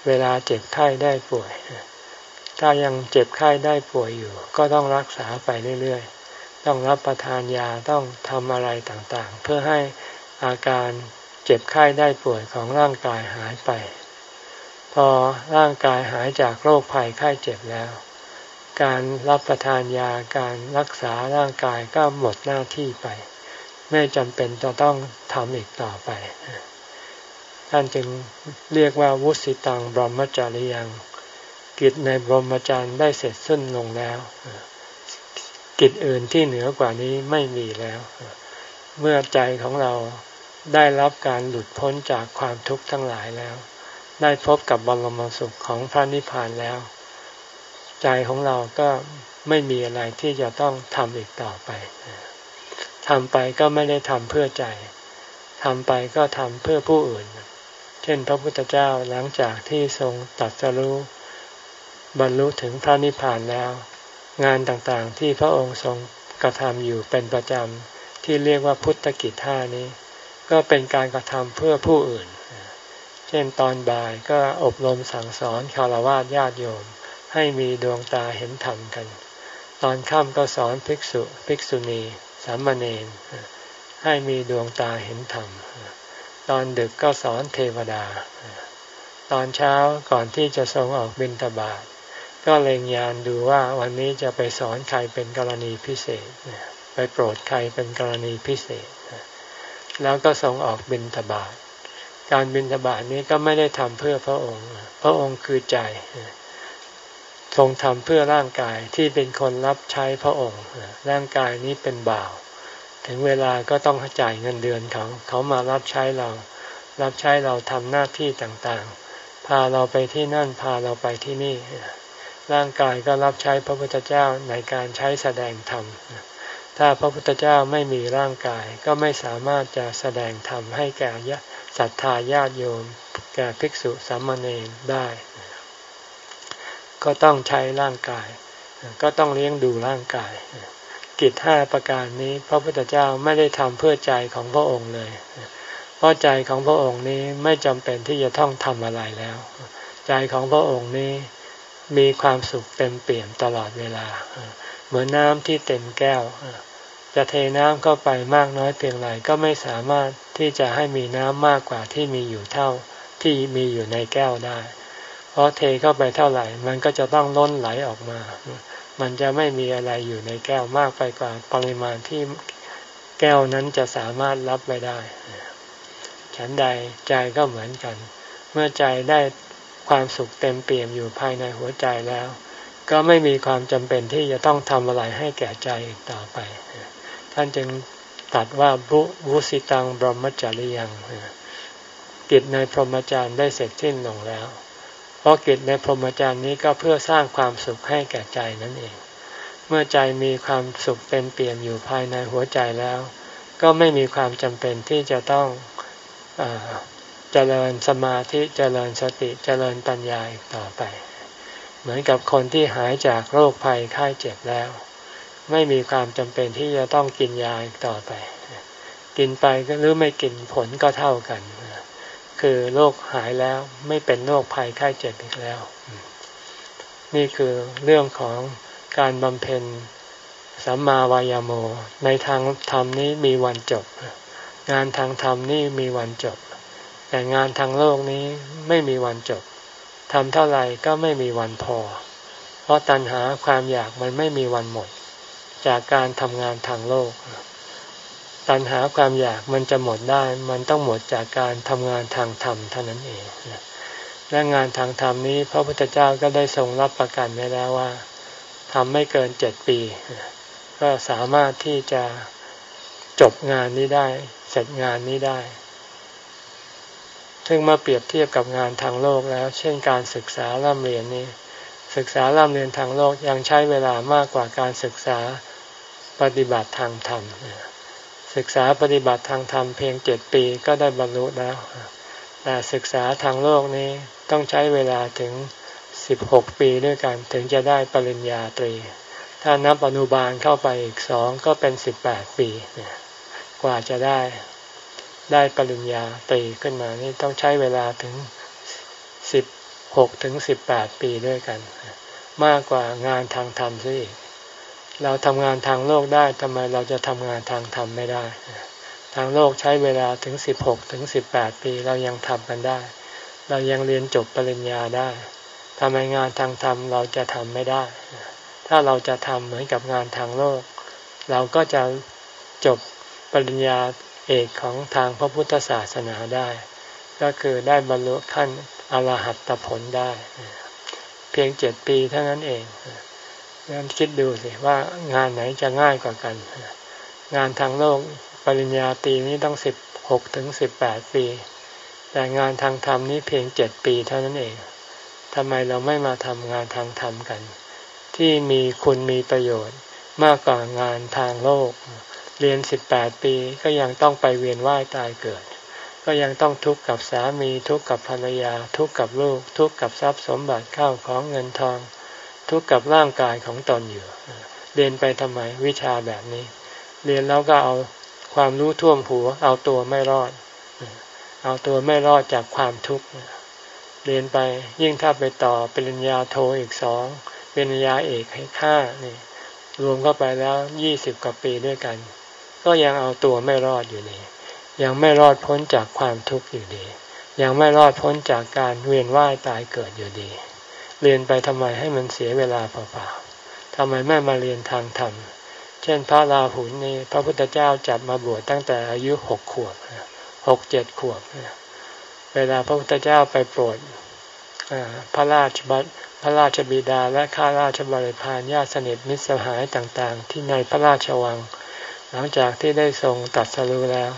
เวลาเจ็บไข้ได้ป่วยถ้ายังเจ็บไข้ได้ป่วยอยู่ก็ต้องรักษาไปเรื่อยๆต้องรับประทานยาต้องทำอะไรต่างๆเพื่อให้อาการเจ็บไข้ได้ป่วยของร่างกายหายไปพอร่างกายหายจากโรคภัยไข้เจ็บแล้วการรับประทานยาการรักษาร่างกายก็หมดหน้าที่ไปไม่จำเป็นจะต้องทำอีกต่อไปท่านจึงเรียกว่าวุสิตังบรมจาริยังกิจในบรมจรรย์ได้เสร็จสิ้นลงแล้วกิจอื่นที่เหนือกว่านี้ไม่มีแล้วเมื่อใจของเราได้รับการหลุดพ้นจากความทุกข์ทั้งหลายแล้วได้พบกับบรมสุขของพระนิพพานแล้วใจของเราก็ไม่มีอะไรที่จะต้องทำอีกต่อไปทำไปก็ไม่ได้ทำเพื่อใจทำไปก็ทำเพื่อผู้อื่นเช่นพระพุทธเจ้าหลังจากที่ทรงตรัสรู้บรรลุถึงพระนิพพานแล้วงานต่างๆที่พระองค์ทรงกระทำอยู่เป็นประจำที่เรียกว่าพุทธกิจห้านี้ก็เป็นการกระทำเพื่อผู้อื่นเช่นตอนบ่ายก็อบรมสั่งสอนฆราวาสญาติโยมให้มีดวงตาเห็นธรรมกันตอนค่ำก็สอนภิกษุภิกษุณีสามเณรให้มีดวงตาเห็นธรรมตอนดึกก็สอนเทวดาตอนเช้าก่อนที่จะทรงออกบิณฑบาตก็เล็งยานดูว่าวันนี้จะไปสอนใครเป็นกรณีพิเศษไปโปรดใครเป็นกรณีพิเศษแล้วก็ทรงออกบิณฑบาตการบิณฑบาตนี้ก็ไม่ได้ทำเพื่อพระองค์พระองค์คือใจทรงทำเพื่อร่างกายที่เป็นคนรับใช้พระองค์ร่างกายนี้เป็นบ่าวถึงเวลาก็ต้องจ่ายเงินเดือนเขาเขามารับใช้เรารับใช้เราทำหน้าที่ต่างๆพาเราไปที่นั่นพาเราไปที่นี่ร่างกายก็รับใช้พระพุทธเจ้าในการใช้แสดงธรรมถ้าพระพุทธเจ้าไม่มีร่างกายก็ไม่สามารถจะแสดงธรรมให้แก่ศรัทธาญาติโยมแก่ภิกษุสามเณรได้ก็ต้องใช้ร่างกายก็ต้องเลี้ยงดูร่างกายกิจห้าประการนี้พระพุทธเจ้าไม่ได้ทำเพื่อใจของพระองค์เลยเพราะใจของพระองค์นี้ไม่จำเป็นที่จะต้องทำอะไรแล้วใจของพระองค์นี้มีความสุขเต็มเปี่ยมตลอดเวลาเหมือนน้ำที่เต็มแก้วจะเทน้ำเข้าไปมากน้อยเพียงไรก็ไม่สามารถที่จะให้มีน้ำมากกว่าที่มีอยู่เท่าที่มีอยู่ในแก้วได้เพราะเทเข้าไปเท่าไหร่มันก็จะต้องล้นไหลออกมามันจะไม่มีอะไรอยู่ในแก้วมากไปกว่าปริมาณที่แก้วนั้นจะสามารถรับไปได้ฉันใดใจก็เหมือนกันเมื่อใจได้ความสุขเต็มเปี่ยมอยู่ภายในหัวใจแล้วก็ไม่มีความจำเป็นที่จะต้องทำอะไรให้แก่ใจอีกต่อไปท่านจึงตรัสว่าบุวุสิตังบรมจาริยังกิจในพรหมจรรย์ได้เสร็จสิ้นลงแล้วเพราะกิจในพรหมจรรย์นี้ก็เพื่อสร้างความสุขให้แก่ใจนั่นเองเมื่อใจมีความสุขเต็มเปี่ยมอยู่ภายในหัวใจแล้วก็ไม่มีความจำเป็นที่จะต้องเอ่อเจริญสมาธิเจริญสติเจริญปัญญาอีกต่อไปเหมือนกับคนที่หายจากโรคภัยไข้เจ็บแล้วไม่มีความจำเป็นที่จะต้องกินยาอีกต่อไปกินไปก็หรือไม่กินผลก็เท่ากันคือโรคหายแล้วไม่เป็นโรคภัยไข้เจ็บอีกแล้วนี่คือเรื่องของการบำเพ็ญสัมมาวายโมในทางธรรมนี้มีวันจบงานทางธรรมนี่มีวันจบแต่งานทางโลกนี้ไม่มีวันจบทำเท่าไหร่ก็ไม่มีวันพอเพราะตัณหาความอยากมันไม่มีวันหมดจากการทำงานทางโลกตัณหาความอยากมันจะหมดได้มันต้องหมดจากการทำงานทางธรรมเท่านั้นเองและงานทางธรรมนี้พระพุทธเจ้าก็ได้ทรงรับประกันไว้แล้วว่าทำไม่เกินเจ็ดปีก็สามารถที่จะจบงานนี้ได้เสร็จงานนี้ได้ซึ่งมาเปรียบเทียบกับงานทางโลกแล้วเช่นการศึกษาร่ำเรียนนี้ศึกษาร่ำเรียนทางโลกยังใช้เวลามากกว่าการศึกษาปฏิบัติทางธรรมศึกษาปฏิบัติทางธรรมเพียงเจ็ดปีก็ได้บรรลุแล้วแต่ศึกษาทางโลกนี้ต้องใช้เวลาถึงสิบหกปีด้วยกันถึงจะได้ปริญญาตรีถ้านับอนุบาลเข้าไปอีกสองก็เป็นสิบแปดปีกว่าจะได้ได้ปริญญาตรีขึ้นมานี่ต้องใช้เวลาถึงสิบหกถึงสิบแปดปีด้วยกันมากกว่างานทางธรรมซะอีกเราทำงานทางโลกได้ทำไมเราจะทำงานทางธรรมไม่ได้ทางโลกใช้เวลาถึงสิบหกถึงสิบแปดปีเรายังทำกันได้เรายังเรียนจบปริญญาได้ทำไมงานทางธรรมเราจะทำไม่ได้ถ้าเราจะทำเหมือนกับงานทางโลกเราก็จะจบปริญญาเอกของทางพระพุทธศาสนาได้ก็คือได้บรรลุขั้นอรหัตผลได้เพียงเจ็ดปีเท่านั้นเองงั้นคิดดูสิว่างานไหนจะง่ายกว่ากันงานทางโลกปริญญาตรีนี้ต้องสิบหกถึงสิบแปดปีแต่งานทางธรรมนี้เพียงเจ็ดปีเท่านั้นเองทำไมเราไม่มาทำงานทางธรรมกันที่มีคุณมีประโยชน์มากกว่างานทางโลกเรียนสิบแปดปีก็ยังต้องไปเวียนว่ายตายเกิดก็ยังต้องทุกข์กับสามีทุกข์กับภรรยาทุกข์กับลูกทุกข์กับทรัพย์สมบัติข้าวของเงินทองทุกข์กับร่างกายของตนอยู่เรียนไปทำไมวิชาแบบนี้เรียนแล้วก็เอาความรู้ท่วมหัวเอาตัวไม่รอดเอาตัวไม่รอดจากความทุกข์เรียนไปยิ่งถ้าไปต่อปริญญาโทอีกสองปริญญาเอกให้ห้านี่รวมเข้าไปแล้วยี่สิบกว่าปีด้วยกันก็ยังเอาตัวไม่รอดอยู่ดียังไม่รอดพ้นจากความทุกข์อยู่ดียังไม่รอดพ้นจากการเวียนว่ายตายเกิดอยู่ดีเรียนไปทำไมให้มันเสียเวลาเปล่าๆทำไมไม่มาเรียนทางธรรมเช่นพระราหุลนี่พระพุทธเจ้าจับมาบวชตั้งแต่อายุหกขวบหกเจ็ดขวบเวลาพระพุทธเจ้าไปโปรดพระราชบัณฑิตพระราชบิดาและข้าราชบริพารญาติสนิทมิตรสหายต่างๆที่ในพระราชวังหลังจากที่ได้ทรงตรัสรู้แล้ว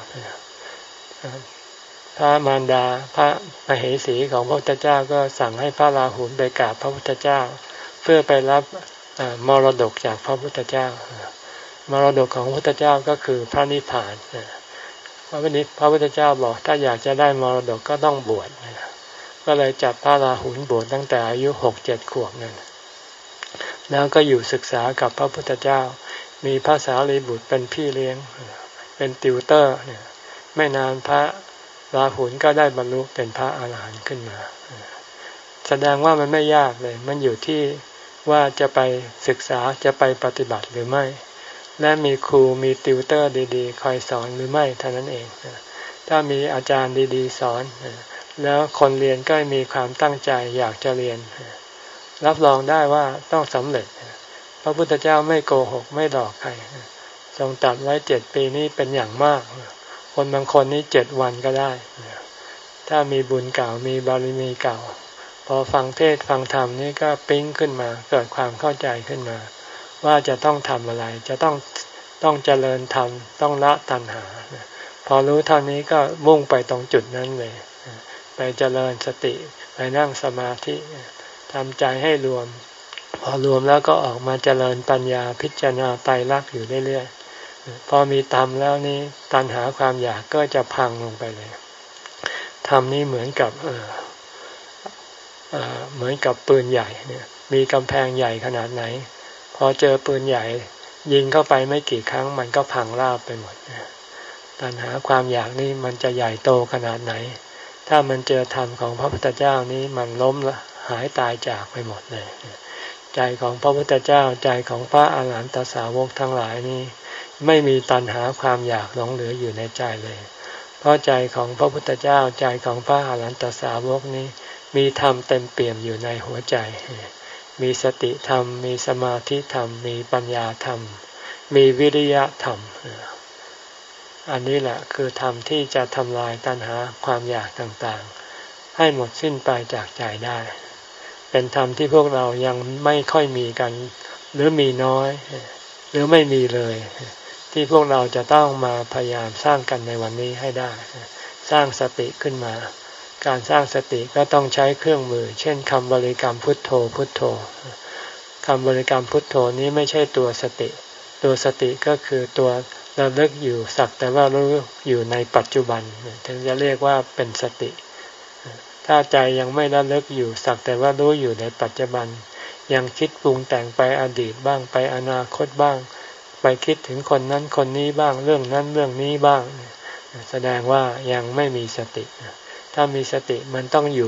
พระมารดาพระมเหสีของพระพุทธเจ้าก็สั่งให้พระราหุลไปกราบพระพุทธเจ้าเพื่อไปรับมรดกจากพระพุทธเจ้ามรดกของพระพุทธเจ้าก็คือพระนิพพานพระพุทธเจ้าบอกถ้าอยากจะได้มรดกก็ต้องบวชก็เลยจับพระราหุลบวชตั้งแต่อายุหกเจ็ดขวบนั่นแล้วก็อยู่ศึกษากับพระพุทธเจ้ามีพระสารีบุตรเป็นพี่เลี้ยงเป็นติวเตอร์ไม่นานพระราหุลก็ได้บรรลุเป็นพระอาหารหันต์ขึ้นมาแสดงว่ามันไม่ยากเลยมันอยู่ที่ว่าจะไปศึกษาจะไปปฏิบัติหรือไม่และมีครูมีติวเตอร์ดีๆคอยสอนหรือไม่เท่านั้นเองถ้ามีอาจารย์ดีๆสอนแล้วคนเรียนก็มีความตั้งใจอยากจะเรียนรับรองได้ว่าต้องสำเร็จพระพุทธเจ้าไม่โกหกไม่หลอกใครทรงตรัสไว้เจ็ดปีนี้เป็นอย่างมากคนบางคนนี่เจ็ดวันก็ได้ถ้ามีบุญเก่ามีบารมีเก่าพอฟังเทศฟังธรรมนี่ก็ปิ๊งขึ้นมาเกิดความเข้าใจขึ้นมาว่าจะต้องทำอะไรจะต้องต้องเจริญธรรมต้องละตัณหาพอรู้เท่านี้ก็มุ่งไปตรงจุดนั้นเลยไปเจริญสติไปนั่งสมาธิทำใจให้รวมพอรวมแล้วก็ออกมาเจริญปัญญาพิจารณาไตรลักษณ์อยู่เรื่อยๆพอมีธรรมแล้วนี้ตัณหาความอยากก็จะพังลงไปเลยธรรมนี้เหมือนกับเอ่อเอ่อเหมือนกับปืนใหญ่เนี่ยมีกำแพงใหญ่ขนาดไหนพอเจอปืนใหญ่ยิงเข้าไปไม่กี่ครั้งมันก็พังราบไปหมดตัณหาความอยากนี่มันจะใหญ่โตขนาดไหนถ้ามันเจอธรรมของพระพุทธเจ้านี้มันล้มละหายตายจากไปหมดเลยใจของพระพุทธเจ้าใจของพระอาหารหันตสาวกทั้งหลายนี้ไม่มีตัณหาความอยากหลงเหลืออยู่ในใจเลยเพราะใจของพระพุทธเจ้าใจของพระอาหารหันตสาวกนี้มีธรรมเต็มเปี่ยมอยู่ในหัวใจมีสติธรรมมีสมาธิธรรมมีปัญญาธรรมมีวิริยะธรรมอันนี้แหละคือธรรมที่จะทำลายตัณหาความอยากต่างๆให้หมดสิ้นไปจากใจได้เป็นธรรมที่พวกเรายังไม่ค่อยมีกันหรือมีน้อยหรือไม่มีเลยที่พวกเราจะต้องมาพยายามสร้างกันในวันนี้ให้ได้สร้างสติขึ้นมาการสร้างสติก็ต้องใช้เครื่องมือเช่นคำบริกรรมพุทโธพุทโธคำบริกรรมพุทโธนี้ไม่ใช่ตัวสติตัวสติก็คือตัวระลึกอยู่สักแต่ว่ารู้อยู่ในปัจจุบันถึงจะเรียกว่าเป็นสติถ้าใจยังไม่ระลึกอยู่สักแต่ว่ารู้อยู่ในปัจจุบันยังคิดปรุงแต่งไปอดีตบ้างไปอนาคตบ้างไปคิดถึงคนนั้นคนนี้บ้างเรื่องนั้นเรื่องนี้บ้างแสดงว่ายังไม่มีสติถ้ามีสติมันต้องอยู่กับ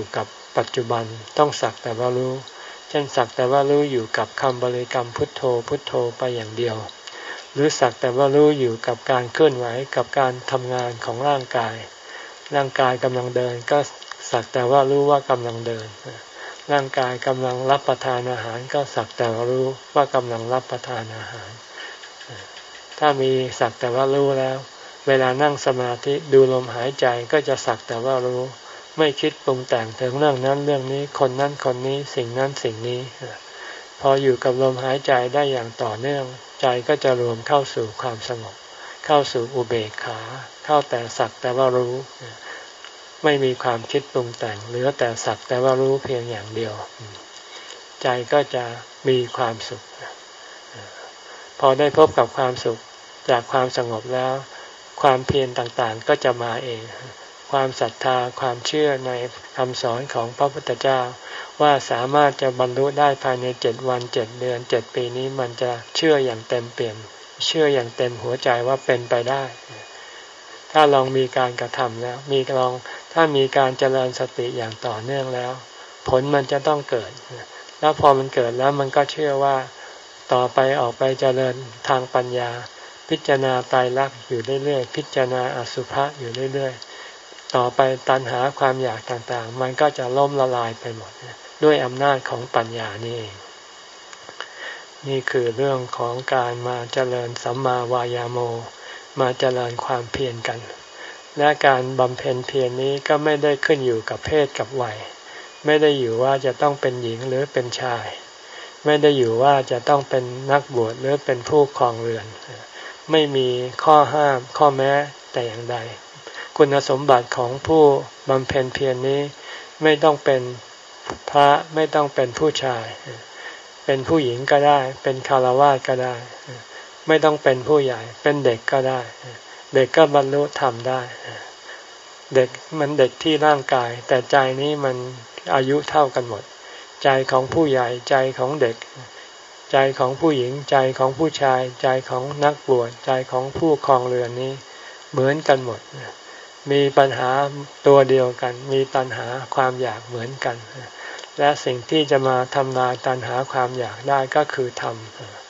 ปัจจุบันต้องสักแต่ว่ารู้เช่นสักแต่ว่ารู้อยู่กับคำบริกรรมพุทโธพุทโธไปอย่างเดียวหรือสักแต่ว่ารู้อยู่กับการเคลื่อนไหวกับการทำงานของร่างกายร่างกายกำลังเดินก็สักแต่ว่ารู้ว่ากำลังเดินร่างกายกำลังรับประทานอาหารก็สักแต่ว่ารู้ว่ากำลังรับประทานอาหารถ้ามีสักแต่ว่ารู้แล้วเวลานั่งสมาธิดูลมหายใจก็จะสักแต่ว่ารู้ไม่คิดปรุงแต่งถึงเรื่องนั้นเรื่องนี้คนนั้นคนนี้สิ่งนั้นสิ่งนี้พออยู่กับลมหายใจได้อย่างต่อเนื่องใจก็จะรวมเข้าสู่ความสงบเข้าสู่อุเบกขาเข้าแต่สักแต่ว่ารู้ไม่มีความคิดปรุงแต่งเหลือแต่สักแต่ว่ารู้เพียงอย่างเดียวใจก็จะมีความสุขพอได้พบกับความสุขจากความสงบแล้วความเพียรต่างๆก็จะมาเองความศรัทธาความเชื่อในคำสอนของพระพุทธเจ้าว่าสามารถจะบรรลุได้ภายในเจ็ดวันเจ็ดเดือนเจ็ดปีนี้มันจะเชื่ออย่างเต็มเปี่ยมเชื่ออย่างเต็มหัวใจว่าเป็นไปได้ถ้าลองมีการกระทำแล้วมีลองถ้ามีการเจริญสติอย่างต่อเนื่องแล้วผลมันจะต้องเกิดแล้วพอมันเกิดแล้วมันก็เชื่อว่าต่อไปออกไปเจริญทางปัญญาพิจารณาไตรลักษณ์อยู่เรื่อยๆพิจารณาอสุภะอยู่เรื่อยๆต่อไปตัณหาความอยากต่างๆมันก็จะล่มละลายไปหมดด้วยอำนาจของปัญญานี่เองนี่คือเรื่องของการมาเจริญสัมมาวายาโมมาเจริญความเพียรกันและการบำเพ็ญเพียรนี้ก็ไม่ได้ขึ้นอยู่กับเพศกับวัยไม่ได้อยู่ว่าจะต้องเป็นหญิงหรือเป็นชายไม่ได้อยู่ว่าจะต้องเป็นนักบวชหรือเป็นผู้ครองเรือนไม่มีข้อห้ามข้อแม้แต่อย่างใดคุณสมบัติของผู้บำเพ็ญเพียรนี้ไม่ต้องเป็นพระไม่ต้องเป็นผู้ชายเป็นผู้หญิงก็ได้เป็นฆราวาสก็ได้ไม่ต้องเป็นผู้ใหญ่เป็นเด็กก็ได้เด็กก็บรรลุธรรมได้เด็กมันเด็กที่ร่างกายแต่ใจนี้มันอายุเท่ากันหมดใจของผู้ใหญ่ใจของเด็กใจของผู้หญิงใจของผู้ชายใจของนักบวชใจของผู้ครองเรือนนี้เหมือนกันหมดมีปัญหาตัวเดียวกันมีตัณหาความอยากเหมือนกันและสิ่งที่จะมาทำลายตัณหาความอยากได้ก็คือธรรม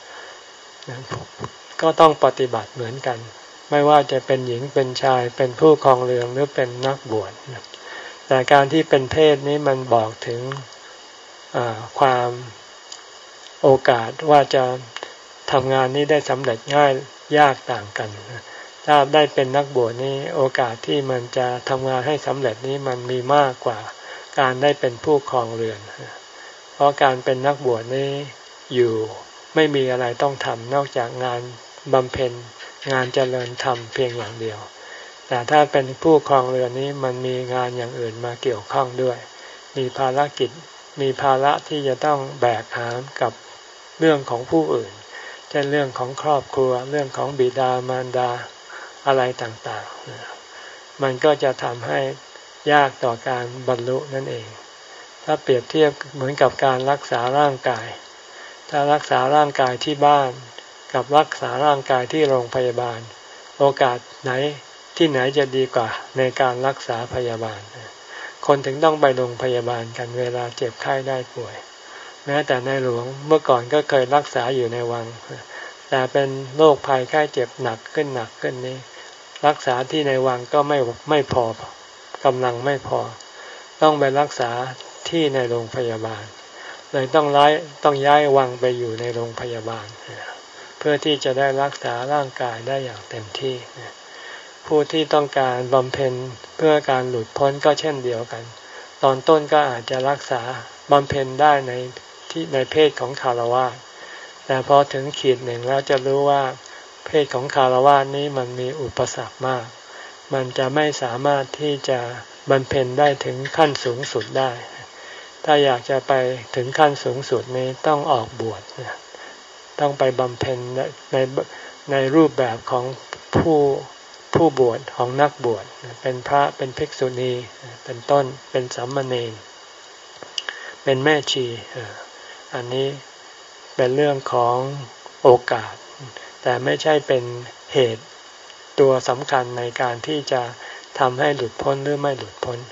ก็ต้องปฏิบัติเหมือนกันไม่ว่าจะเป็นหญิงเป็นชายเป็นผู้ครองเรือนหรือเป็นนักบวชแต่การที่เป็นเพศนี้มันบอกถึงความโอกาสว่าจะทำงานนี้ได้สำเร็จง่ายยากต่างกันถ้าได้เป็นนักบวชนี้โอกาสที่มันจะทำงานให้สำเร็จนี้มันมีมากกว่าการได้เป็นผู้ครองเรือนเพราะการเป็นนักบวชนี้อยู่ไม่มีอะไรต้องทำนอกจากงานบำเพ็ญงานเจริญธรรมเพียงอย่างเดียวแต่ถ้าเป็นผู้ครองเรือนนี้มันมีงานอย่างอื่นมาเกี่ยวข้องด้วยมีภารกิจมีภาระที่จะต้องแบกหามกับเรื่องของผู้อื่นเช่นเรื่องของครอบครัวเรื่องของบิดามารดาอะไรต่างๆมันก็จะทำให้ยากต่อการบรรลุนั่นเองถ้าเปรียบเทียบเหมือนกับการรักษาร่างกายถ้ารักษาร่างกายที่บ้านกับรักษาร่างกายที่โรงพยาบาลโอกาสไหนที่ไหนจะดีกว่าในการรักษาพยาบาลคนถึงต้องไปโรงพยาบาลกันเวลาเจ็บไข้ได้ป่วยแม้แต่ในหลวงเมื่อก่อนก็เคยรักษาอยู่ในวังแต่เป็นโรคภัยไข้เจ็บหนักขึ้นหนักขึ้นนี้รักษาที่ในวังก็ไม่ไม่พอกำลังไม่พอต้องไปรักษาที่ในโรงพยาบาลเลยต้องย้ายต้องย้ายวังไปอยู่ในโรงพยาบาลเพื่อที่จะได้รักษาร่างกายได้อย่างเต็มที่ผู้ที่ต้องการบำเพ็ญเพื่อการหลุดพ้นก็เช่นเดียวกันตอนต้นก็อาจจะรักษาบำเพ็ญได้ในที่ในเพศของฆราวาสแต่พอถึงขีดหนึ่งแล้วจะรู้ว่าเพศของฆราวาสนี้มันมีอุปสรรคมากมันจะไม่สามารถที่จะบำเพ็ญได้ถึงขั้นสูงสุดได้ถ้าอยากจะไปถึงขั้นสูงสุดนี้ต้องออกบวชต้องไปบำเพ็ญในในรูปแบบของผู้ผู้บวชของนักบวชเป็นพระเป็นภิกษุณีเป็นต้นเป็นสามเณรเป็นแม่ชีอันนี้เป็นเรื่องของโอกาสแต่ไม่ใช่เป็นเหตุตัวสำคัญในการที่จะทำให้หลุดพ้นหรือไม่หลุดพ้น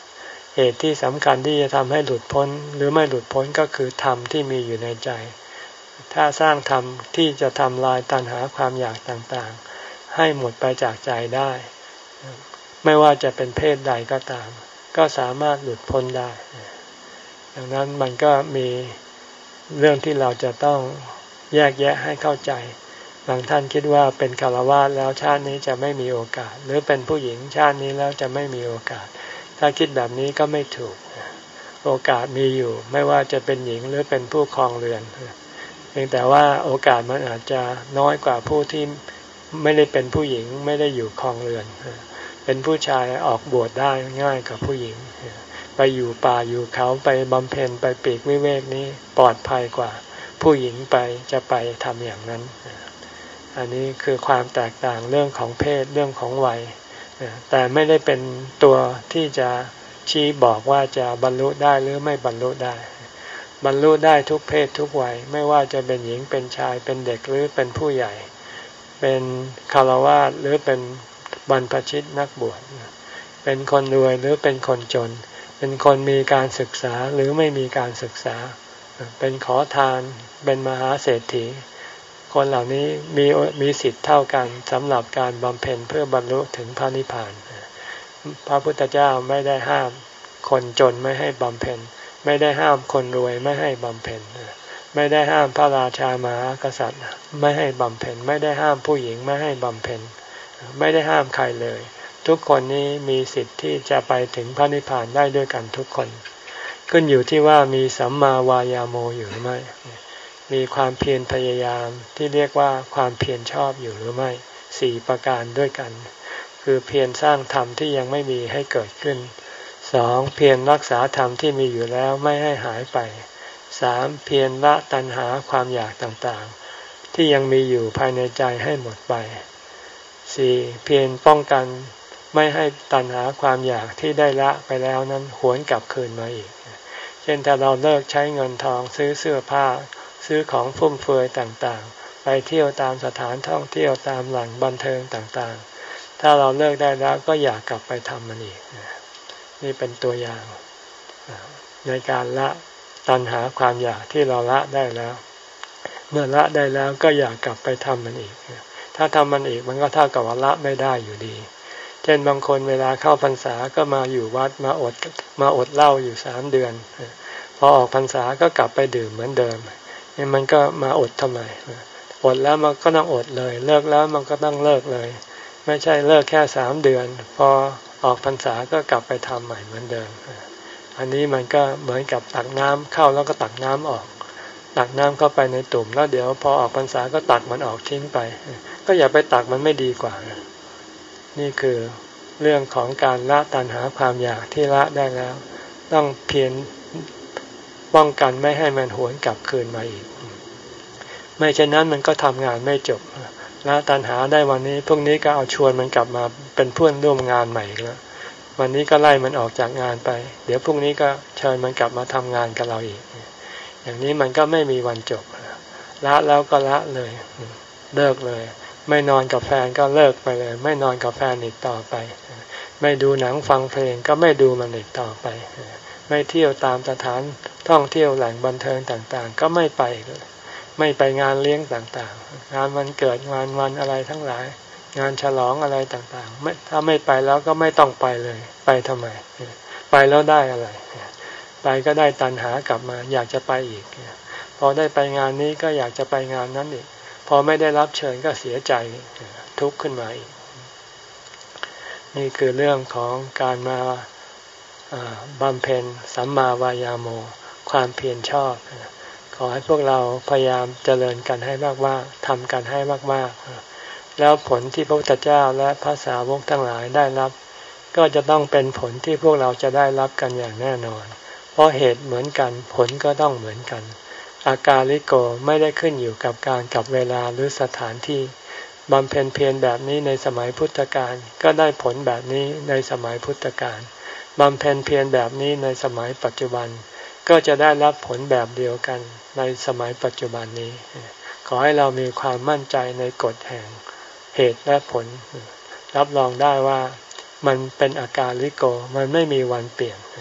เหตุที่สำคัญที่จะทำให้หลุดพ้นหรือไม่หลุดพ้นก็คือธรรมที่มีอยู่ในใจถ้าสร้างธรรมที่จะทำลายตัณหาความอยากต่างๆให้หมดไปจากใจได้ไม่ว่าจะเป็นเพศใดก็ตามก็สามารถหลุดพ้นได้ดังนั้นมันก็มีเรื่องที่เราจะต้องแยกแยะให้เข้าใจบางท่านคิดว่าเป็นฆราวาสแล้วชาตินี้จะไม่มีโอกาสหรือเป็นผู้หญิงชาตินี้แล้วจะไม่มีโอกาสถ้าคิดแบบนี้ก็ไม่ถูกโอกาสมีอยู่ไม่ว่าจะเป็นหญิงหรือเป็นผู้ครองเรือนเพียงแต่ว่าโอกาสมันอาจจะน้อยกว่าผู้ที่ไม่ได้เป็นผู้หญิงไม่ได้อยู่ครองเรือนเป็นผู้ชายออกบวชได้ง่ายกว่าผู้หญิงไปอยู่ป่าอยู่เขาไปบำเพ็ญไปปีกวิเวกนี้ปลอดภัยกว่าผู้หญิงไปจะไปทำอย่างนั้นอันนี้คือความแตกต่างเรื่องของเพศเรื่องของวัยแต่ไม่ได้เป็นตัวที่จะชี้บอกว่าจะบรรลุได้หรือไม่บรรลุได้บรรลุได้ทุกเพศทุกวัยไม่ว่าจะเป็นหญิงเป็นชายเป็นเด็กหรือเป็นผู้ใหญ่เป็นฆราวาสหรือเป็นบรรพชิตนักบวชเป็นคนรวยหรือเป็นคนจนเป็นคนมีการศึกษาหรือไม่มีการศึกษาเป็นขอทานเป็นมหาเศรษฐีคนเหล่านี้มีมีสิทธิ์เท่ากันสำหรับการบำเพ็ญเพื่อบรรลุถึงพระนิพพานพระพุทธเจ้าไม่ได้ห้ามคนจนไม่ให้บำเพ็ญไม่ได้ห้ามคนรวยไม่ให้บำเพ็ญไม่ได้ห้ามพระราชามหากษัตริย์ไม่ให้บำเพ็ญไม่ได้ห้ามผู้หญิงไม่ให้บำเพ็ญไม่ได้ห้ามใครเลยทุกคนนี้มีสิทธิ์ที่จะไปถึงพระนิพพานได้ด้วยกันทุกคนขึ้นอยู่ที่ว่ามีสัมมาวายาโมอยู่หรือไม่มีความเพียรพยายามที่เรียกว่าความเพียรชอบอยู่หรือไม่สี่ประการด้วยกันคือเพียรสร้างธรรมที่ยังไม่มีให้เกิดขึ้นสองเพียรรักษาธรรมที่มีอยู่แล้วไม่ให้หายไปสามเพียรละตัณหาความอยากต่างๆที่ยังมีอยู่ภายในใจให้หมดไปสี่เพียรป้องกันไม่ให้ตัณหาความอยากที่ได้ละไปแล้วนั้นหวนกลับคืนมาอีกเช่นถ้าเราเลิกใช้เงินทองซื้อเสื้อผ้าซื้อของฟุ่มเฟือยต่างๆไปเที่ยวตามสถานท่องเที่ยวตามแหล่งบันเทิงต่างๆถ้าเราเลิกได้แล้วก็อยากกลับไปทำมันอีกนี่เป็นตัวอย่างในการละตัณหาความอยากที่เราละได้แล้วเมื่อละได้แล้วก็อยากกลับไปทำมันอีกถ้าทำมันอีกมันก็เท่ากับว่าละไม่ได้อยู่ดีเช่นบางคนเวลาเข้าพรรษาก็มาอยู่วัดมาอดมาอดเหล้าอยู่สามเดือนพอออกพรรษาก็กลับไปดื่มเหมือนเดิมนี่มันก็มาอดทำไมอดแล้วมันก็ต้องอดเลยเลิกแล้วมันก็ต้องเลิกเลยไม่ใช่เลิกแค่สามเดือนพอออกพรรษาก็กลับไปทำใหม่เหมือนเดิมอันนี้มันก็เหมือนกับตักน้ำเข้าแล้วก็ตักน้ำออกตักน้ำเข้าไปในตุ่มแล้วเดี๋ยวพอออกพรรษาก็ตักมันออกทิ้งไปก็อย่าไปตักมันไม่ดีกว่านี่คือเรื่องของการละตัณหาความอยากที่ละได้แล้วต้องเพียรป้องกันไม่ให้มันหวนกลับคืนมาอีกไม่เช่นนั้นมันก็ทำงานไม่จบละตัณหาได้วันนี้พรุ่งนี้ก็เอาชวนมันกลับมาเป็นเพื่อนร่วมงานใหม่อีกแล้ววันนี้ก็ไล่มันออกจากงานไปเดี๋ยวพรุ่งนี้ก็เชิญมันกลับมาทำงานกับเราอีกอย่างนี้มันก็ไม่มีวันจบละแล้วก็ละเลยเลิกเลยไม่นอนกับแฟนก็เลิกไปเลยไม่นอนกับแฟนอีกต่อไปไม่ดูหนังฟังเพลงก็ไม่ดูมันอีกต่อไปไม่เที่ยวตามสถานท่องเที่ยวแหล่งบันเทิงต่างๆก็ไม่ไปเลยไม่ไปงานเลี้ยงต่างๆงานวันเกิดงานวันอะไรทั้งหลายงานฉลองอะไรต่างๆไม่ถ้าไม่ไปแล้วก็ไม่ต้องไปเลยไปทำไมไปแล้วได้อะไรไปก็ได้ตัณหากลับมาอยากจะไปอีกพอได้ไปงานนี้ก็อยากจะไปงานนั้นอีกพอไม่ได้รับเชิญก็เสียใจทุกข์ขึ้นมาอีกนี่คือเรื่องของการมาบำเพ็ญสัมมาวายาโมความเพียรชอบขอให้พวกเราพยายามเจริญกันให้มากๆทำกันให้มากๆแล้วผลที่พระพุทธเจ้าและพระสาวกทั้งหลายได้รับก็จะต้องเป็นผลที่พวกเราจะได้รับกันอย่างแน่นอนเพราะเหตุเหมือนกันผลก็ต้องเหมือนกันอากาลิโกไม่ได้ขึ้นอยู่กับการกับเวลาหรือสถานที่บำเพ็ญเพียรแบบนี้ในสมัยพุทธกาลก็ได้ผลแบบนี้ในสมัยพุทธกาลบำเพ็ญเพียรแบบนี้ในสมัยปัจจุบันก็จะได้รับผลแบบเดียวกันในสมัยปัจจุบันนี้ขอให้เรามีความมั่นใจในกฎแห่งเหตุและผลรับรองได้ว่ามันเป็นอากาลิโกมันไม่มีวันเปลี่ยน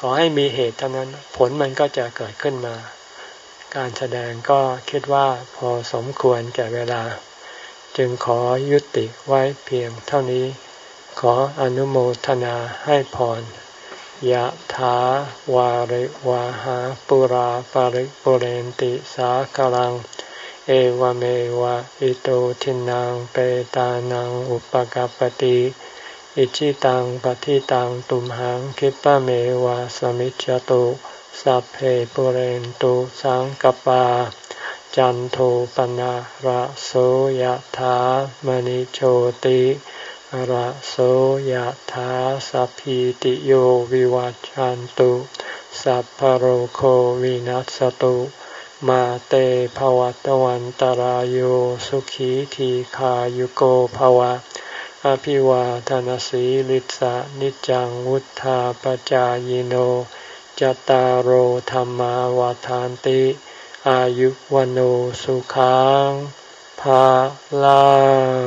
ขอให้มีเหตุเท่านั้นผลมันก็จะเกิดขึ้นมาการแสดงก็คิดว่าพอสมควรแก่เวลาจึงขอยุติไว้เพียงเท่านี้ขออนุโมทนาให้พรยะถาวาริวาหาปุราปาริปุเรนติสากลังเอวเมวะอิโตทินังเปตานังอุปกัปปติอิชิตังปฏิตังตุมหังคิปะเมวะสมิจจตุสัพเพปุเรนตุสังกปาจันโทปนะระโสยถามณิโชติระโสยถาสัพพิติโยวิวัจจันตุสัพพโรโควินัสตุมาเตภวัตวันตารโยสุขีทีขายุโกภวะอภิวาทนาสีลิสะนิจังวุธาปจายโนจตารโหธรรมาวาทานติอายุวันโอสุขังภาลัง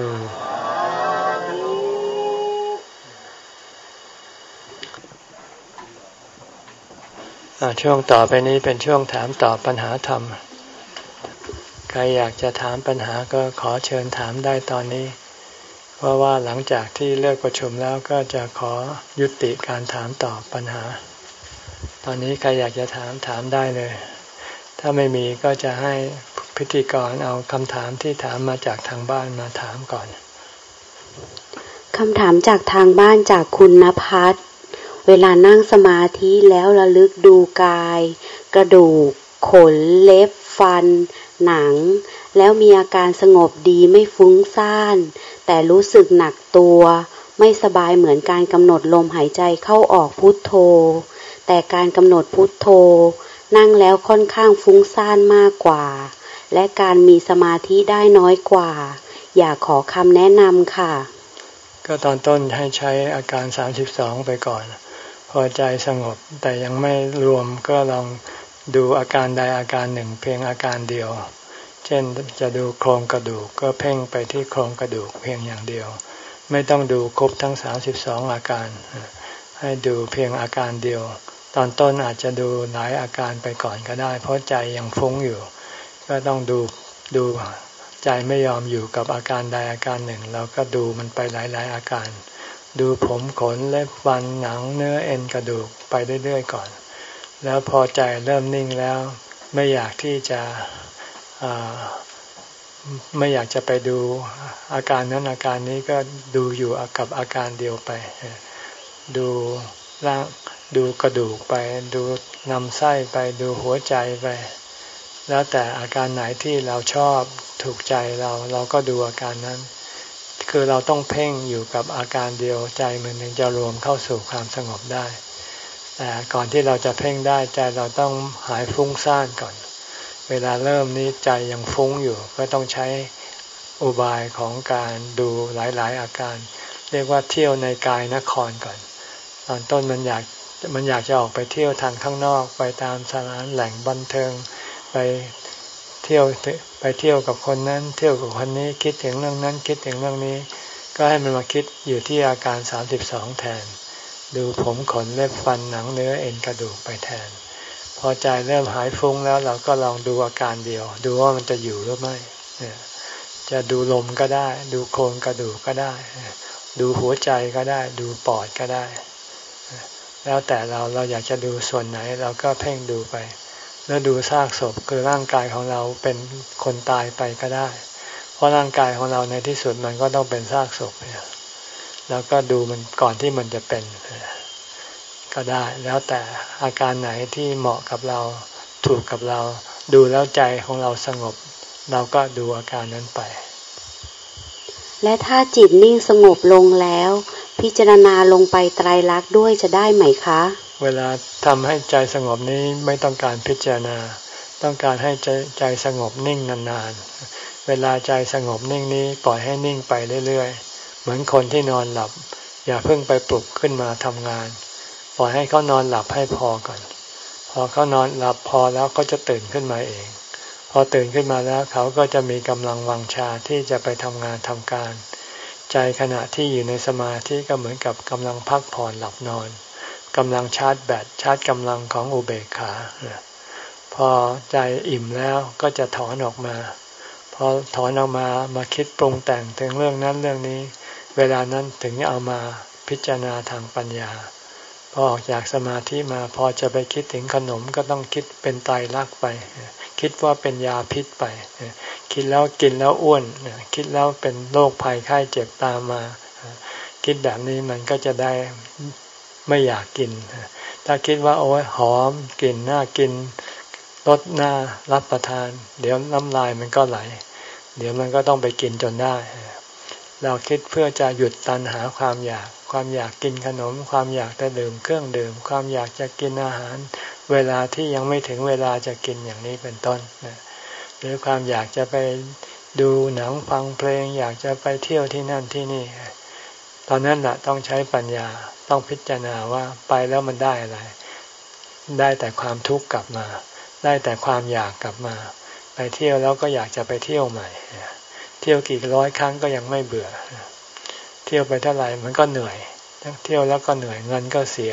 ช่วงต่อไปนี้เป็นช่วงถามตอบปัญหาธรรมใครอยากจะถามปัญหาก็ขอเชิญถามได้ตอนนี้เพราะว่าหลังจากที่เลิกประชุมแล้วก็จะขอยุติการถามตอบปัญหาตอนนี้ใครอยากจะถามถามได้เลยถ้าไม่มีก็จะให้พิธีกรเอาคำถามที่ถามมาจากทางบ้านมาถามก่อนคำถามจากทางบ้านจากคุณณภัสเวลานั่งสมาธิแล้วระลึกดูกายกระดูกขนเล็บฟันหนังแล้วมีอาการสงบดีไม่ฟุ้งซ่านแต่รู้สึกหนักตัวไม่สบายเหมือนการกำหนดลมหายใจเข้าออกพุทโธแต่การกำหนดพุทโธนั่งแล้วค่อนข้างฟุ้งซ่านมากกว่าและการมีสมาธิได้น้อยกว่าอยากขอคำแนะนำค่ะก็ตอนต้นให้ใช้อาการสามสิบสองไปก่อนพอใจสงบแต่ยังไม่รวมก็ลองดูอาการใดอาการหนึ่งเพียงอาการเดียวเช่นจะดูโครงกระดูกก็เพ่งไปที่โครงกระดูกเพียงอย่างเดียวไม่ต้องดูครบทั้งสามสิบสองอาการให้ดูเพียงอาการเดียวตอนต้นอาจจะดูหลายอาการไปก่อนก็ได้เพราะใจยังฟุ้งอยู่ก็ต้องดูดูใจไม่ยอมอยู่กับอาการใดอาการหนึ่งเราก็ดูมันไปหลายๆอาการดูผมขนเล็บฟันหนังเนื้อเอ็นกระดูกไปเรื่อยๆก่อนแล้วพอใจเริ่มนิ่งแล้วไม่อยากที่จะไม่อยากจะไปดูอาการนั้นอาการนี้ก็ดูอยู่กับอาการเดียวไปดูร่างดูกระดูกไปดูลำไส้ไปดูหัวใจไปแล้วแต่อาการไหนที่เราชอบถูกใจเราเราก็ดูอาการนั้นคือเราต้องเพ่งอยู่กับอาการเดียวใจมันถึงจะรวมเข้าสู่ความสงบได้แต่ก่อนที่เราจะเพ่งได้ใจเราต้องหายฟุ้งซ่านก่อนเวลาเริ่มนี้ใจยังฟุ้งอยู่ก็ต้องใช้อุบายของการดูหลายๆอาการเรียกว่าเที่ยวในกายนครก่อนตอนต้นมันอยากมันอยากจะออกไปเที่ยวทางข้างนอกไปตามสถานแหล่งบันเทิงไปเที่ยวไปเที่ยวกับคนนั้นเที่ยวกับคนนี้คิดถึงเรื่องนั้นคิดถึงเรื่องนี้ก็ให้มันมาคิดอยู่ที่อาการสามสิบสองแทนดูผมขนเล็บฟันหนังเนื้อเอ็นกระดูกไปแทนพอใจเริ่มหายฟุ้งแล้วเราก็ลองดูอาการเดียวดูว่ามันจะอยู่หรือไม่จะดูลมก็ได้ดูโครงกระดูกก็ได้ดูหัวใจก็ได้ดูปอดก็ได้แล้วแต่เราเราอยากจะดูส่วนไหนเราก็เพ่งดูไปแล้วดูซากศพคือร่างกายของเราเป็นคนตายไปก็ได้เพราะร่างกายของเราในที่สุดมันก็ต้องเป็นซากศพแล้วก็ดูมันก่อนที่มันจะเป็นก็ได้แล้วแต่อาการไหนที่เหมาะกับเราถูกกับเราดูแล้วใจของเราสงบเราก็ดูอาการนั้นไปและถ้าจิตนิ่งสงบลงแล้วพิจารณาลงไปไตรลักษณ์ด้วยจะได้ไหมคะเวลาทำให้ใจสงบนี้ไม่ต้องการพิจารณาต้องการให้ใจใจสงบนิ่งนานๆเวลาใจสงบนิ่งนี้ปล่อยให้นิ่งไปเรื่อยๆเหมือนคนที่นอนหลับอย่าเพิ่งไปปลุกขึ้นมาทำงานปล่อยให้เขานอนหลับให้พอก่อนพอเขานอนหลับพอแล้วก็จะตื่นขึ้นมาเองพอตื่นขึ้นมาแล้วเขาก็จะมีกำลังวังชาที่จะไปทำงานทำการใจขณะที่อยู่ในสมาธิก็เหมือนกับกำลังพักผ่อนหลับนอนกำลังชาร์จแบตชาร์จกำลังของอุเบกขาพอใจอิ่มแล้วก็จะถอนออกมาพอถอนออกมามาคิดปรุงแต่งถึงเรื่องนั้นเรื่องนี้เวลานั้นถึงจะเอามาพิจารณาทางปัญญาพอออกจากสมาธิมาพอจะไปคิดถึงขนมก็ต้องคิดเป็นไตรลักษณ์ไปคิดว่าเป็นยาพิษไปคิดแล้วกินแล้วอ้วนคิดแล้วเป็นโรคภัยไข้เจ็บตามมาคิดแบบนี้มันก็จะได้ไม่อยากกินถ้าคิดว่าโอ้ยหอมกลิ่นน่ากินรสน่ารับประทานเดี๋ยวน้ำลายมันก็ไหลเดี๋ยวมันก็ต้องไปกินจนได้เราคิดเพื่อจะหยุดตัณหาความอยากความอยากกินขนมความอยากจะดื่มเครื่องดื่มความอยากจะกินอาหารเวลาที่ยังไม่ถึงเวลาจะกินอย่างนี้เป็นต้นหรือความอยากจะไปดูหนังฟังเพลงอยากจะไปเที่ยวที่นั่นที่นี่ตอนนั้นแหละต้องใช้ปัญญาต้องพิจารณาว่าไปแล้วมันได้อะไรได้แต่ความทุกข์กลับมาได้แต่ความอยากกลับมาไปเที่ยวแล้วก็อยากจะไปเที่ยวใหม่เที่ยวกี่ร้อยครั้งก็ยังไม่เบื่อเที่ยวไปเท่าไหร่มันก็เหนื่อยเที่ยวแล้วก็เหนื่อยเงินก็เสีย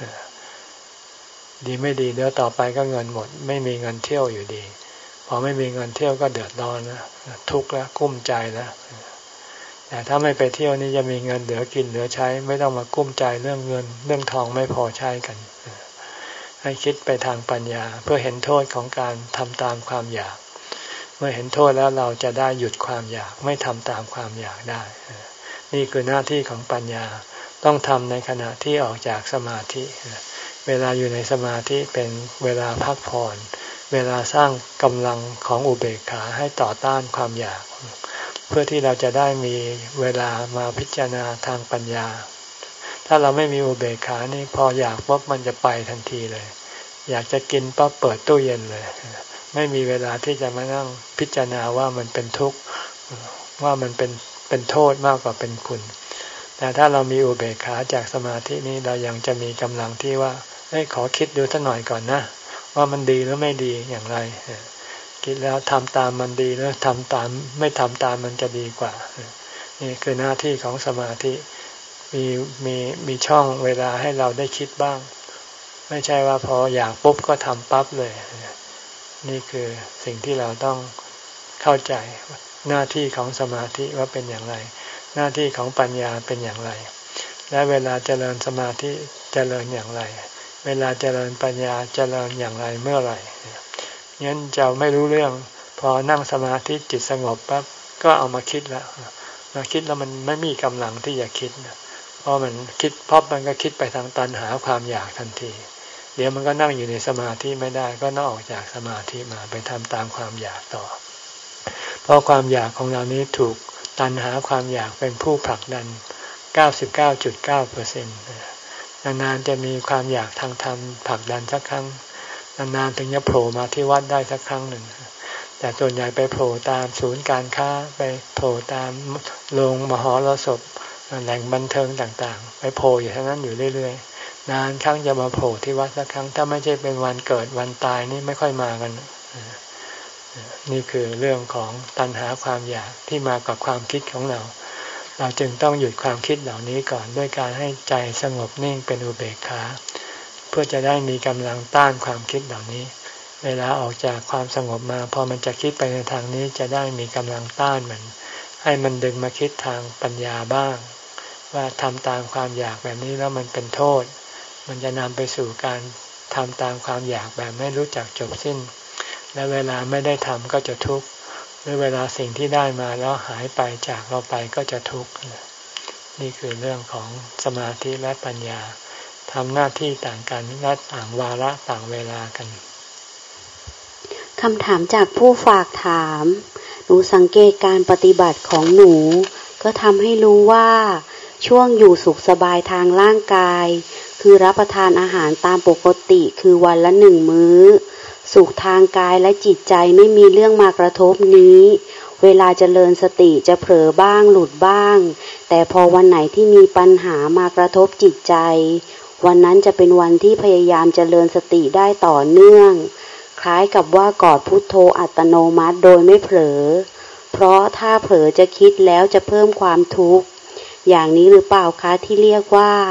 ดีไม่ดีเดี๋ยวต่อไปก็เงินหมดไม่มีเงินเที่ยวอยู่ดีพอไม่มีเงินเที่ยวก็เดือดร้อนนะทุกข์แล้วกุ้มใจแล้วแต่ถ้าไม่ไปเที่ยวนี่จะมีเงินเหลือกินเหลือใช้ไม่ต้องมากุ้มใจเรื่องเงินเรื่องทองไม่พอใช้กันให้คิดไปทางปัญญาเพื่อเห็นโทษของการทำตามความอยากเมื่อเห็นโทษแล้วเราจะได้หยุดความอยากไม่ทำตามความอยากได้นี่คือหน้าที่ของปัญญาต้องทำในขณะที่ออกจากสมาธิเวลาอยู่ในสมาธิเป็นเวลาพักผ่อนเวลาสร้างกำลังของอุเบกขาให้ต่อต้านความอยากเพื่อที่เราจะได้มีเวลามาพิจารณาทางปัญญาถ้าเราไม่มีอุเบกขานี่พออยากปุ๊บมันจะไปทันทีเลยอยากจะกินปั๊บเปิดตู้เย็นเลยไม่มีเวลาที่จะมานั่งพิจารณาว่ามันเป็นทุกข์ว่ามันเป็นเป็นโทษมากกว่าเป็นคุณแต่ถ้าเรามีอุเบกขาจากสมาธินี้เรายังจะมีกำลังที่ว่าเอ้ยขอคิดดูสักหน่อยก่อนนะว่ามันดีหรือไม่ดีอย่างไรคิดแล้วทำตามมันดีหรือทำตามไม่ทำตามมันจะดีกว่านี่คือหน้าที่ของสมาธิมีมีมีช่องเวลาให้เราได้คิดบ้างไม่ใช่ว่าพออยากปุ๊บก็ทำปั๊บเลยนี่คือสิ่งที่เราต้องเข้าใจหน้าที่ของสมาธิว่าเป็นอย่างไรหน้าที่ของปัญญาเป็นอย่างไรและเวลาเจริญสมาธิเจริญอย่างไรเวลาเจริญปัญญาเจริญอย่างไรเมื่อไหร่งั้นจะไม่รู้เรื่องพอนั่งสมาธิจิตสงบปั๊บก็เอามาคิดแล้วมาคิดแล้วมันไม่มีกำลังที่จะคิดนะเพราะมันคิดเพราะมันก็คิดไปทางตัณหาความอยากทันทีเดี๋ยวมันก็นั่งอยู่ในสมาธิไม่ได้ก็ต้องออกจากสมาธิมาไปทำตามความอยากต่อเพราะความอยากของเรานี้ถูกตัณหาความอยากเป็นผู้ผลักดัน เก้าสิบเก้าจุดเก้าเปอร์เซ็นต์ นานๆจะมีความอยากทางธรรมผลักดันสักครั้งนานๆถึงจะโผล่มาที่วัดได้สักครั้งหนึ่งแต่ส่วนใหญ่ไปโผล่ตามศูนย์การค้าไปโผล่ตามโรงมหรสพแหล่งบันเทิงต่างๆไปโผล่อยู่เท่านั้นอยู่เรื่อยๆนานครั้งจะมาโผล่ที่วัดสักครั้งถ้าไม่ใช่เป็นวันเกิดวันตายนี่ไม่ค่อยมากันนี่คือเรื่องของตัณหาความอยากที่มากับความคิดของเราเราจึงต้องหยุดความคิดเหล่านี้ก่อนด้วยการให้ใจสงบนิ่งเป็นอุเบกขาเพื่อจะได้มีกำลังต้านความคิดเหล่านี้เวลาออกจากความสงบมาพอมันจะคิดไปในทางนี้จะได้มีกำลังต้านมันให้มันดึงมาคิดทางปัญญาบ้างว่าทำตามความอยากแบบนี้แล้วมันเป็นโทษมันจะนำไปสู่การทำตามความอยากแบบไม่รู้จักจบสิ้นและเวลาไม่ได้ทำก็จะทุกข์หรือเวลาสิ่งที่ได้มาแล้วหายไปจากเราไปก็จะทุกข์นี่คือเรื่องของสมาธิและปัญญาทำหน้าที่ต่างกันและต่างวาระต่างเวลากันคำถามจากผู้ฝากถามหนูสังเกตการปฏิบัติของหนูก็ทำให้รู้ว่าช่วงอยู่สุขสบายทางร่างกายคือรับประทานอาหารตามปกติคือวันละหนึ่งมื้อสุขทางกายและจิตใจไม่มีเรื่องมากระทบนี้เวลาเจริญสติจะเผลอบ้างหลุดบ้างแต่พอวันไหนที่มีปัญหามากระทบจิตใจวันนั้นจะเป็นวันที่พยายามเจริญสติได้ต่อเนื่องคล้ายกับว่ากอดพุทโธอัตโนมัติโดยไม่เผลอเพราะถ้าเผลอจะคิดแล้วจะเพิ่มความทุกข์อย่างนี้หรือเปล่าคะที่เรียกว่า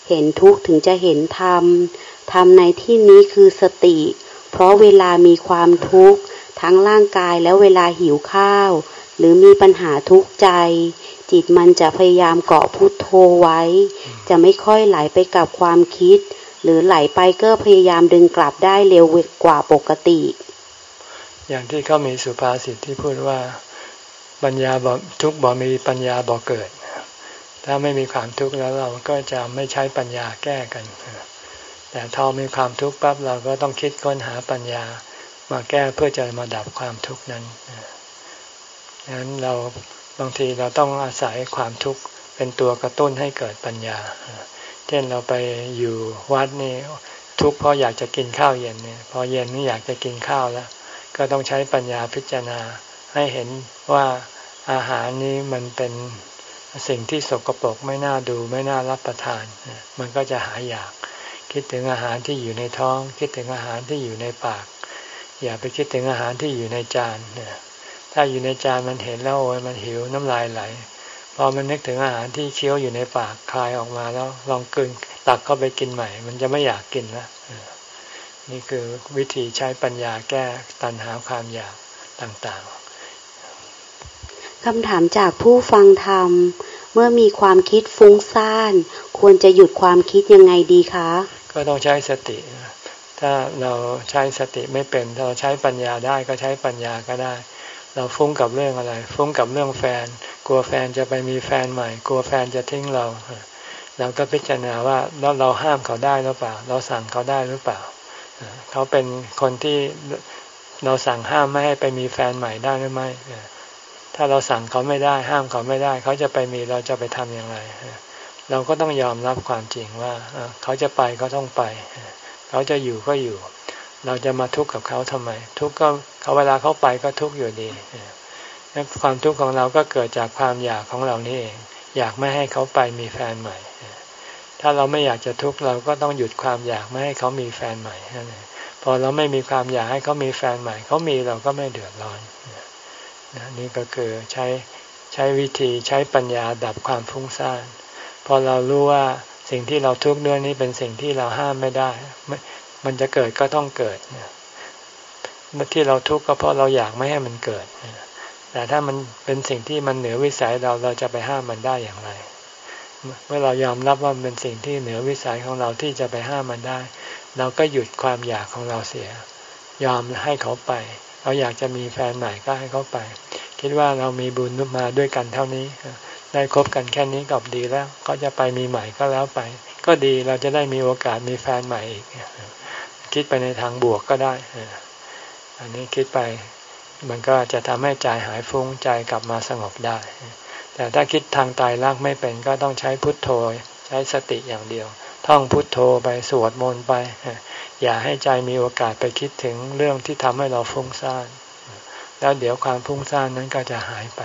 เห็นทุกข์ถึงจะเห็นธรรมธรรมในที่นี้คือสติเพราะเวลามีความทุกข์ทั้งร่างกายแล้วเวลาหิวข้าวหรือมีปัญหาทุกข์ใจจิตมันจะพยายามเกาะพุทโธไว้จะไม่ค่อยไหลไปกับความคิดหรือไหลไปก็พยายามดึงกลับได้เร็วกว่าปกติอย่างที่เขามีสุภาษิตที่พูดว่าปัญญาบ่ทุกข์บ่มีปัญญาบ่เกิดถ้าไม่มีความทุกข์แล้วเราก็จะไม่ใช้ปัญญาแก้กันแต่ถ้ามีความทุกข์ปั๊บเราก็ต้องคิดค้นหาปัญญามาแก้เพื่อจะมาดับความทุกข์นั้นดังนั้นเราบางทีเราต้องอาศัยความทุกข์เป็นตัวกระตุ้นให้เกิดปัญญาเช่นเราไปอยู่วัดนี่ทุกข์เพราะอยากจะกินข้าวเย็นเนี่ยพอเย็นนี่อยากจะกินข้าวแล้วก็ต้องใช้ปัญญาพิจารณาให้เห็นว่าอาหารนี้มันเป็นสิ่งที่สกปรกไม่น่าดูไม่น่ารับประทานมันก็จะหายอยากคิดถึงอาหารที่อยู่ในท้องคิดถึงอาหารที่อยู่ในปากอย่าไปคิดถึงอาหารที่อยู่ในจานถ้าอยู่ในจานมันเห็นแล้วโอ้ยมันหิวน้ำลายไหลพอมันนึกถึงอาหารที่เคี้ยวอยู่ในปากคายออกมาแล้วลองกลืนตักเข้าไปกินใหม่มันจะไม่อยากกินแล้วนี่คือวิธีใช้ปัญญาแก้ตัณหาความอยากต่างๆคำถามจากผู้ฟังธรรมเมื่อมีความคิดฟุ้งซ่านควรจะหยุดความคิดยังไงดีคะก็ต้องใช้สติถ้าเราใช้สติไม่เป็นถ้าเราใช้ปัญญาได้ก็ใช้ปัญญาก็ได้เราฟุ้งกับเรื่องอะไรฟุ้งกับเรื่องแฟนกลัวแฟนจะไปมีแฟนใหม่กลัวแฟนจะทิ้งเราเราก็พิจารณาว่าแล้วเราห้ามเขาได้หรือเปล่าเราสั่งเขาได้หรือเปล่าเขาเป็นคนที่เราสั่งห้ามไม่ให้ไปมีแฟนใหม่ได้หรือไม่ถ้าเราสั่งเขาไม่ได้ห้ามเขาไม่ได้เขาจะไปมีเราจะไปทำอย่างไรเราก็ต้องยอมรับความจริงว่าเขาจะไปก็ต้องไปเขาจะอยู่ก็อยู่เราจะมาทุกข์กับเขาทำไมทุกข์ก็เขาเวลาเขาไปก็ทุกข์อยู่ดีความทุกข์ของเราก็เกิดจากความอยากของเรานี่เองอยากไม่ให้เขาไปมีแฟนใหม่ถ้าเราไม่อยากจะทุกข์เราก็ต้องหยุดความอยากไม่ให้เขามีแฟนใหม่พอเราไม่มีความอยากให้เขามีแฟนใหม่เขามีเราก็ไม่เดือดร้อนนี่ก็คือใช้ใช้วิธีใช้ปัญญาดับความฟุ้งซ่านพอเรารู้ว่าสิ่งที่เราทุกข์ด้วยนี้เป็นสิ่งที่เราห้ามไม่ได้มันจะเกิดก็ต้องเกิดที่เราทุกข์ก็เพราะเราอยากไม่ให้มันเกิดแต่ถ้ามันเป็นสิ่งที่มันเหนือวิสัยเราเราจะไปห้ามมันได้อย่างไรเมื่อเรายอมรับว่ามันเป็นสิ่งที่เหนือวิสัยของเราที่จะไปห้ามมันได้เราก็หยุดความอยากของเราเสียยอมให้เขาไปเราอยากจะมีแฟนใหม่ก็ให้เขาไปคิดว่าเรามีบุญมาด้วยกันเท่านี้ได้คบกันแค่นี้ก็ดีแล้วเขาจะไปมีใหม่ก็แล้วไปก็ดีเราจะได้มีโอกาสมีแฟนใหม่อีกคิดไปในทางบวกก็ได้อันนี้คิดไปมันก็จะทำให้ใจหายฟุ้งใจกลับมาสงบได้แต่ถ้าคิดทางตายรักไม่เป็นก็ต้องใช้พุทโธใช้สติอย่างเดียวท่องพุทโธไปสวดมนต์ไปอย่าให้ใจมีโอกาสไปคิดถึงเรื่องที่ทำให้เราฟุ้งซ่านแล้วเดี๋ยวความฟุ้งซ่านนั้นก็จะหายไป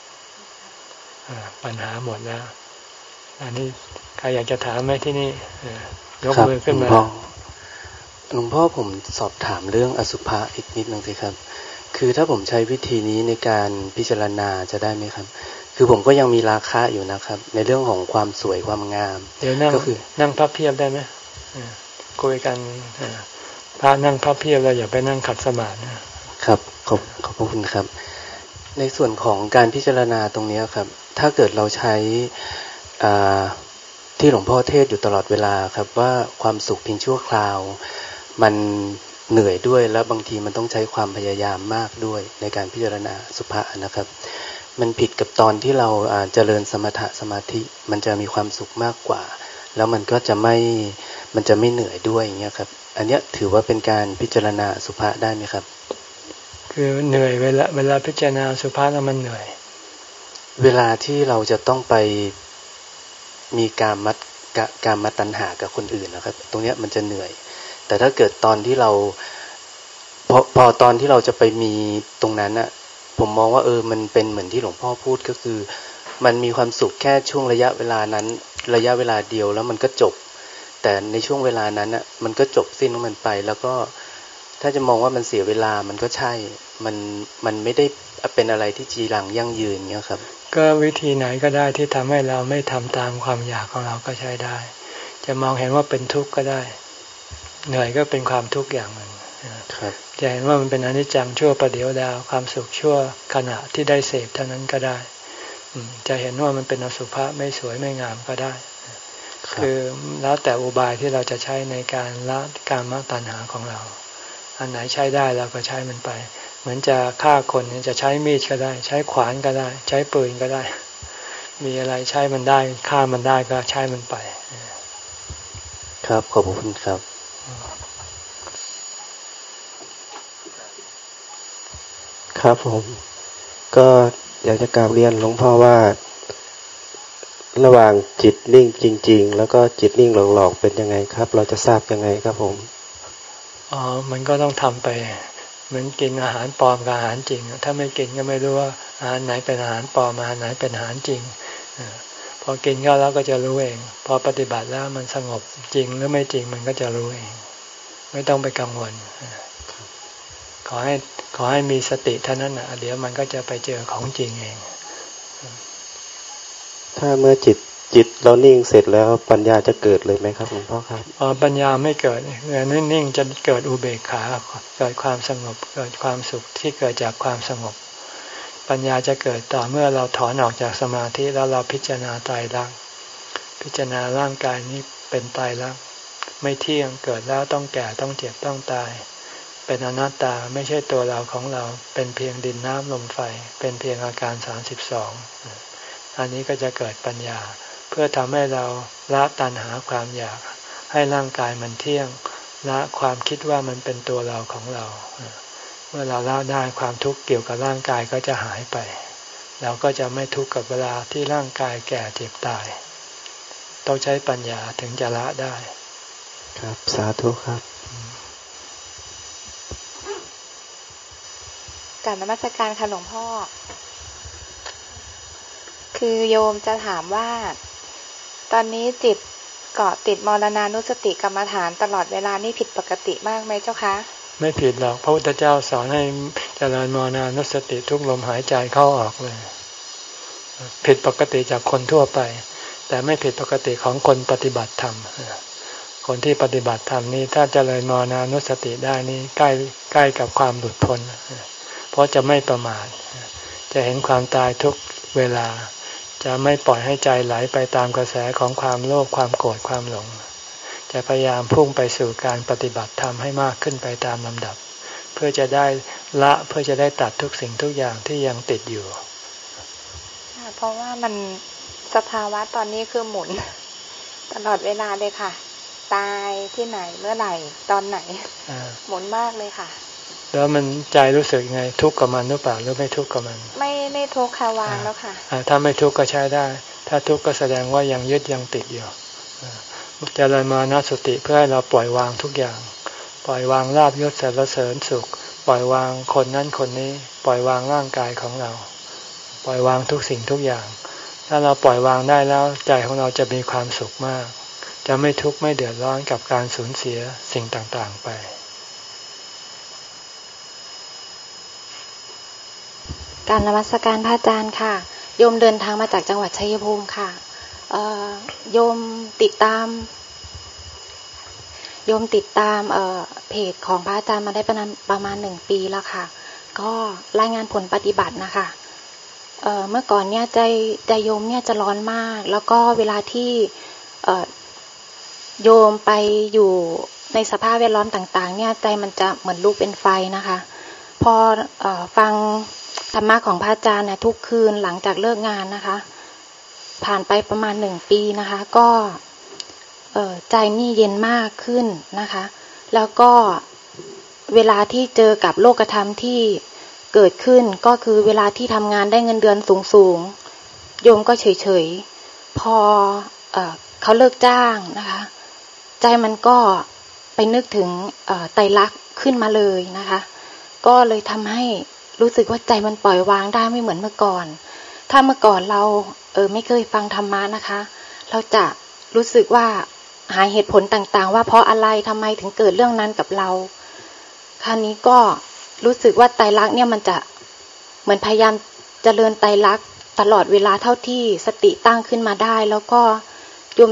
ปัญหาหมดแล้วอันนี้ใครอยากจะถามไหมที่นี่ยกมือขึ้นมาหลวงพ่อผมสอบถามเรื่องอสุภะอีกนิดนึงสิครับคือถ้าผมใช้วิธีนี้ในการพิจารณาจะได้ไหมครับคือผมก็ยังมีราคะอยู่นะครับในเรื่องของความสวยความงามเดี๋ยวนั่งก็คือนั่งพับเพียบได้ไหมคุยกันพระนั่งพับเพียบเราอย่าไปนั่งขัดสมาธินะครับขอบขอบคุณครับในส่วนของการพิจารณาตรงนี้ครับถ้าเกิดเราใช้ที่หลวงพ่อเทศอยู่ตลอดเวลาครับว่าความสุขเพียงชั่วคราวมันเหนื่อยด้วยแล้วบางทีมันต้องใช้ความพยายามมากด้วยในการพิจารณาสุภะนะครับมันผิดกับตอนที่เราเจริญสมถะสมาธิมันจะมีความสุขมากกว่าแล้วมันก็จะไม่มันจะไม่เหนื่อยด้วยอย่างเงี้ยครับอันเนี้ยถือว่าเป็นการพิจารณาสุภะได้ไหมครับคือเหนื่อยเวลาเวลาพิจารณาสุภาษแล้วมันเหนื่อยเวลาที่เราจะต้องไปมีการมัดการมาตัณหากับคนอื่นนะครับตรงเนี้ยมันจะเหนื่อยแต่ถ้าเกิดตอนที่เราพอพอตอนที่เราจะไปมีตรงนั้นอะผมมองว่าเออมันเป็นเหมือนที่หลวงพ่อพูดก็คือมันมีความสุขแค่ช่วงระยะเวลานั้นระยะเวลาเดียวแล้วมันก็จบแต่ในช่วงเวลานั้นอะมันก็จบสิ้นของมันไปแล้วก็ถ้าจะมองว่ามันเสียเวลามันก็ใช่มันมันไม่ได้เป็นอะไรที่จีรังยั่งยืนเงี้ยครับก็วิธีไหนก็ได้ที่ทำให้เราไม่ทำตามความอยากของเราก็ใช้ได้ เจะมองเห็นว่าเป็นทุกข์ก็ได้เหนื่อยก็เป็นความทุกข์อย่างหนึ่งจะเห็นว่ามันเป็นอนิจจังชั่วประเดี๋ยวดาวความสุขชั่วขณะที่ได้เสพเท่านั้นก็ได้จะเห็นว่ามันเป็นอสุภะไม่สวยไม่งามก็ได้คือแล้วแต่อุบายที่เราจะใช้ในการละกามตัณหาของเราอันไหนใช้ได้เราก็ใช้มันไปเหมือนจะฆ่าคนจะใช้มีดก็ได้ใช้ขวานก็ได้ใช้ปืนก็ได้มีอะไรใช้มันได้ฆ่ามันได้ก็ใช้มันไปครับขอบคุณครับครับผมก็อยากจะกราบเรียนหลวงพ่อว่าระหว่างจิตนิ่งจริงๆแล้วก็จิตนิ่งหลอกๆเป็นยังไงครับเราจะทราบยังไงครับผมอ๋อมันก็ต้องทำไปเหมือนกินอาหารปลอมกับอาหารจริงถ้าไม่กินก็ไม่รู้ว่าอาหารไหนเป็นอาหารปลอมอาหารไหนเป็นอาหารจริงพอกินก็แล้วก็จะรู้เองพอปฏิบัติแล้วมันสงบจริงหรือไม่จริงมันก็จะรู้เองไม่ต้องไปกังวลขอให้ขอให้มีสติเท่านั้นนะเดี๋ยวมันก็จะไปเจอของจริงเองถ้าเมื่อจิตจิตเรานิ่งเสร็จแล้วปัญญาจะเกิดเลยไหมครับหลวงพ่อครับอ๋อปัญญาไม่เกิดเมื่อนิ่งๆจะเกิดอุเบกขาเกิดความสงบเกิดความสุขที่เกิดจากความสงบปัญญาจะเกิดต่อเมื่อเราถอนออกจากสมาธิแล้วเราพิจารณาไตรลักษณ์พิจารณาร่างกายนี้เป็นไตรลักษณ์ไม่เที่ยงเกิดแล้วต้องแก่ต้องเจ็บต้องตายเป็นอนัตตาไม่ใช่ตัวเราของเราเป็นเพียงดินน้ำลมไฟเป็นเพียงอาการสามสิบสองอันนี้ก็จะเกิดปัญญาเพื่อทำให้เราละตัณหาความอยากให้ร่างกายมันเที่ยงละความคิดว่ามันเป็นตัวเราของเราเมื่อเราละได้ความทุกข์เกี่ยวกับร่างกายก็จะหายไปเราก็จะไม่ทุกข์กับเวลาที่ร่างกายแก่เจ็บตายต้องใช้ปัญญาถึงจะละได้ครับสาธุครับกราบนมัสการค่ะหลวงพ่อคือโยมจะถามว่าตอนนี้จิตเกาะติดมรณานุสติกรรมฐานตลอดเวลานี่ผิดปกติมากไหมเจ้าคะไม่ผิดหรอกพระพุทธเจ้าสอนให้เจริญมรณานุสติทุกลมหายใจเข้าออกเลยผิดปกติจากคนทั่วไปแต่ไม่ผิดปกติของคนปฏิบัติธรรมคนที่ปฏิบัติธรรมนี้ถ้าเจริญมรณานุสติได้นี่ใกล้ใกล้กับความหลุดพ้นเพราะจะไม่ประมาทจะเห็นความตายทุกเวลาจะไม่ปล่อยให้ใจไหลไปตามกระแสของความโลภความโกรธความหลงจะพยายามพุ่งไปสู่การปฏิบัติธรรมให้มากขึ้นไปตามลำดับเพื่อจะได้ละเพื่อจะได้ตัดทุกสิ่งทุกอย่างที่ยังติดอยู่เพราะว่ามันสภาวะตอนนี้คือหมุนตลอดเวลาเลยค่ะตายที่ไหนเมื่อไหร่ตอนไหนหมุนมากเลยค่ะแล้วมันใจรู้สึกไงทุกข์กับมันหรือเปล่าหรือไม่ทุกข์กับมันไม่ไม่ทุกข์ค่ะวางแล้วค่ะถ้าไม่ทุกข์ก็ใช้ได้ถ้าทุกข์ก็แสดงว่ายังยึดยังติดอยู่เจริญมรณสติเพื่อให้เราปล่อยวางทุกอย่างปล่อยวางลาภยศสรรเสริญสุขปล่อยวางคนนั้นคนนี้ปล่อยวางร่างกายของเราปล่อยวางทุกสิ่งทุกอย่างถ้าเราปล่อยวางได้แล้วใจของเราจะมีความสุขมากจะไม่ทุกข์ไม่เดือดร้อนกับการสูญเสียสิ่งต่างๆไปการนมัสการพระอาจารย์ค่ะโยมเดินทางมาจากจังหวัดชัยภูมิค่ะโยมติดตามโยมติดตามเพจของพระอาจารย์มาได้ประมาณประมาณหนึ่งปีแล้วค่ะก็รายงานผลปฏิบัตินะคะเอ่อเมื่อก่อนเนี่ยใจใจโยมเนี่ยจะร้อนมากแล้วก็เวลาที่เอ่อโยมไปอยู่ในสภาพแวดล้อมต่างๆเนี่ยใจมันจะเหมือนลุกเป็นไฟนะคะพอเอ่อฟังธรรมะของพระอาจารย์เนี่ยทุกคืนหลังจากเลิกงานนะคะผ่านไปประมาณหนึ่งปีนะคะก็เอ่อใจนี่เย็นมากขึ้นนะคะแล้วก็เวลาที่เจอกับโลกธรรมที่เกิดขึ้นก็คือเวลาที่ทำงานได้เงินเดือนสูงๆโยมก็เฉยๆพอเอ่อเขาเลิกจ้างนะคะใจมันก็ไปนึกถึงเอ่อไตรลักษณ์ขึ้นมาเลยนะคะก็เลยทำให้รู้สึกว่าใจมันปล่อยวางได้ไม่เหมือนเมื่อก่อนถ้าเมื่อก่อนเราเออไม่เคยฟังธรรมะนะคะเราจะรู้สึกว่าหาเหตุผลต่างๆว่าเพราะอะไรทำไมถึงเกิดเรื่องนั้นกับเราคราวนี้ก็รู้สึกว่าไตรลักษณ์เนี่ยมันจะเหมือนพยายามเจริญไตรลักษณ์ตลอดเวลาเท่าที่สติตั้งขึ้นมาได้แล้วก็โยมจะ